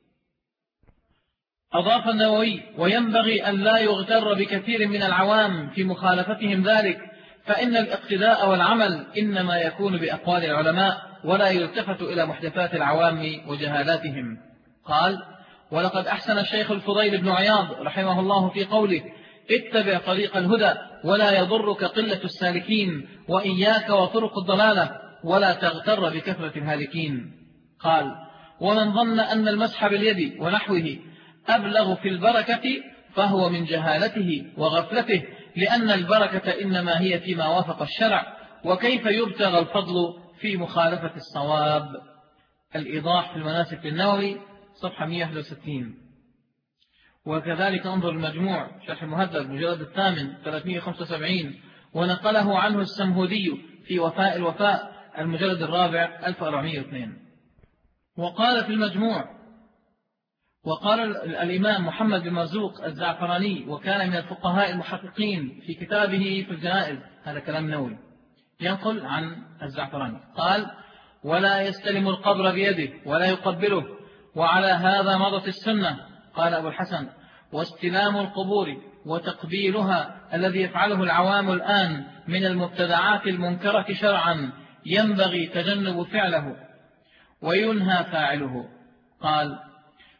أضاف النووي: وينبغي أن لا يغتر بكثير من العوام في مخالفتهم ذلك، فإن الاقتداء والعمل إنما يكون بأقوال العلماء، ولا يلتفت إلى محدثات العوام وجهالاتهم. قال: ولقد أحسن الشيخ الفضيل بن عياض رحمه الله في قوله: اتبع طريق الهدى ولا يضرك قلة السالكين، وإياك وطرق الضلالة ولا تغتر بكثرة الهالكين. قال: ومن ظن أن المسح باليد ونحوه أبلغ في البركة فهو من جهالته وغفلته، لأن البركة إنما هي فيما وافق الشرع، وكيف يبتغى الفضل في مخالفة الصواب. الإيضاح في المناسك للنووي صفحة مئة وواحد وستين. وكذلك انظر المجموع شرح المهذب مجلد الثامن ثلاثمئة وخمسة وسبعين، ونقله عنه السمهودي في وفاء الوفاء المجلد الرابع ألف وأربعمئة واثنين. وقال في المجموع: وقال الإمام محمد بن مرزوق الزعفراني، وكان من الفقهاء المحققين، في كتابه في الجنائز، هذا كلام نووي ينقل عن الزعفراني، قال: ولا يستلم القبر بيده ولا يقبله، وعلى هذا مضت السنة. قال أبو الحسن: واستلام القبور وتقبيلها الذي يفعله العوام الآن من المبتدعات المنكرة شرعا ينبغي تجنب فعله وينهى فاعله. قال: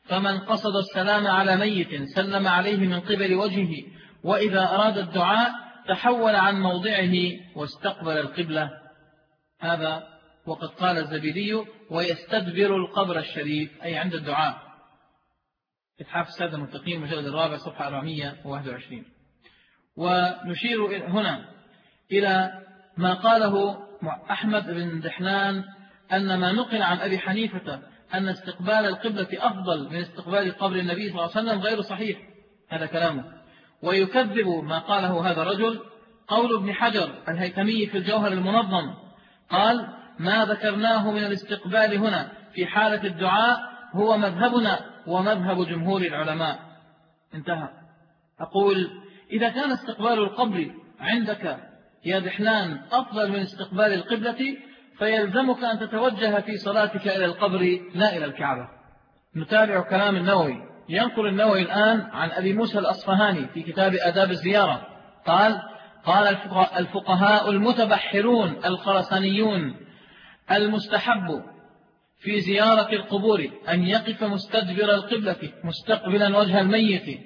فمن قصد السلام على ميت سلم عليه من قبل وجهه، وإذا أراد الدعاء تحول عن موضعه واستقبل القبلة. هذا وقد قال الزبيدي: ويستدبر القبر الشريف، أي عند الدعاء. إتحاف السادة المتقين مجلد الرابع صفحة أربعمائة وواحد وعشرين. ونشير هنا إلى ما قاله أحمد بن دحلان أن ما نقل عن أبي حنيفة أن استقبال القبلة أفضل من استقبال قبر النبي صلى الله عليه وسلم غير صحيح، هذا كلامه. ويكذب ما قاله هذا الرجل قول ابن حجر الهيثمي في الجوهر المنظم، قال: ما ذكرناه من الاستقبال هنا في حالة الدعاء هو مذهبنا ومذهب جمهور العلماء. انتهى. أقول: إذا كان استقبال القبر عندك يا دحلان أفضل من استقبال القبلة، فيلزمك أن تتوجه في صلاتك إلى القبر لا إلى الكعبة. نتابع كلام النووي. ينقل النووي الآن عن أبي موسى الأصفهاني في كتاب آداب الزيارة قال: قال الفقهاء المتبحرون الخرسانيون: المستحب في زيارة القبور أن يقف مستدبر القبلة مستقبلا وجه الميت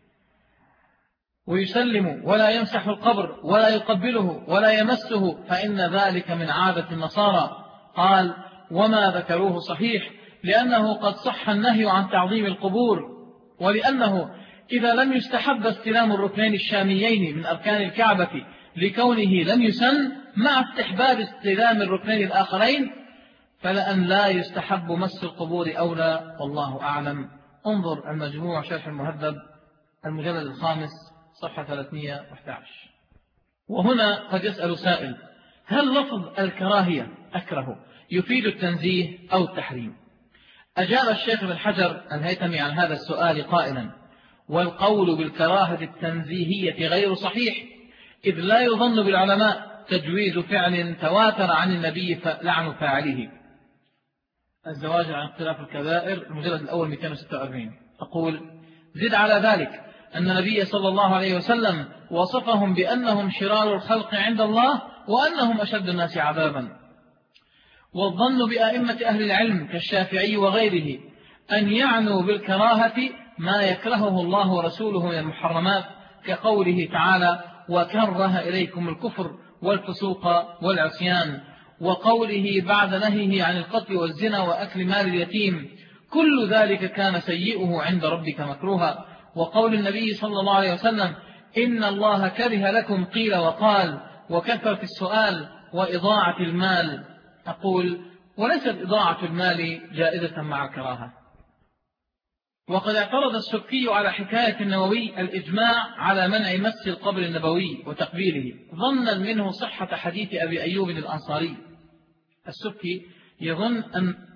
ويسلم ولا يمسح القبر ولا يقبله ولا يمسه، فإن ذلك من عادة النصارى. قال: وما ذكروه صحيح، لأنه قد صح النهي عن تعظيم القبور، ولأنه إذا لم يستحب استلام الركنين الشاميين من أركان الكعبة لكونه لم يسن مع استحباب استلام الركنين الآخرين، فلأن لا يستحب مس القبور أولى، والله أعلم. انظر المجموع شرح المهذب المجلد الخامس صفحة ثلاثمائة وأحد عشر. وهنا قد يسأل سائل: هل لفظ الكراهية أكره يفيد التنزيه أو التحريم؟ أجاب الشيخ بن حجر الهيثمي عن هذا السؤال قائلا: والقول بالكراهة التنزيهية غير صحيح، إذ لا يظن بالعلماء تجويز فعل تواتر عن النبي لعن فاعله. الزواج عن اختلاف الكبائر المجلد الأول مئتين وستة وأربعين. أقول: زد على ذلك أن النبي صلى الله عليه وسلم وصفهم بأنهم شرار الخلق عند الله وأنهم أشد الناس عذابا. والظن بأئمة أهل العلم كالشافعي وغيره أن يعنوا بالكراهة ما يكرهه الله ورسوله من المحرمات، كقوله تعالى: وكره إليكم الكفر والفسوق والعصيان، وقوله بعد نهيه عن القتل والزنا وأكل مال اليتيم: كل ذلك كان سيئه عند ربك مكروها. وقول النبي صلى الله عليه وسلم: إن الله كره لكم قيل وقال وكثرة السؤال وإضاعة المال. أقول: وليست إضاعة المال جائزة مع الكراهة. وقد اعترض السبكي على حكاية النووي الإجماع على منع مس القبر النبوي وتقبيله ظنا منه صحة حديث أبي أيوب الأنصاري. السبكي يظن أن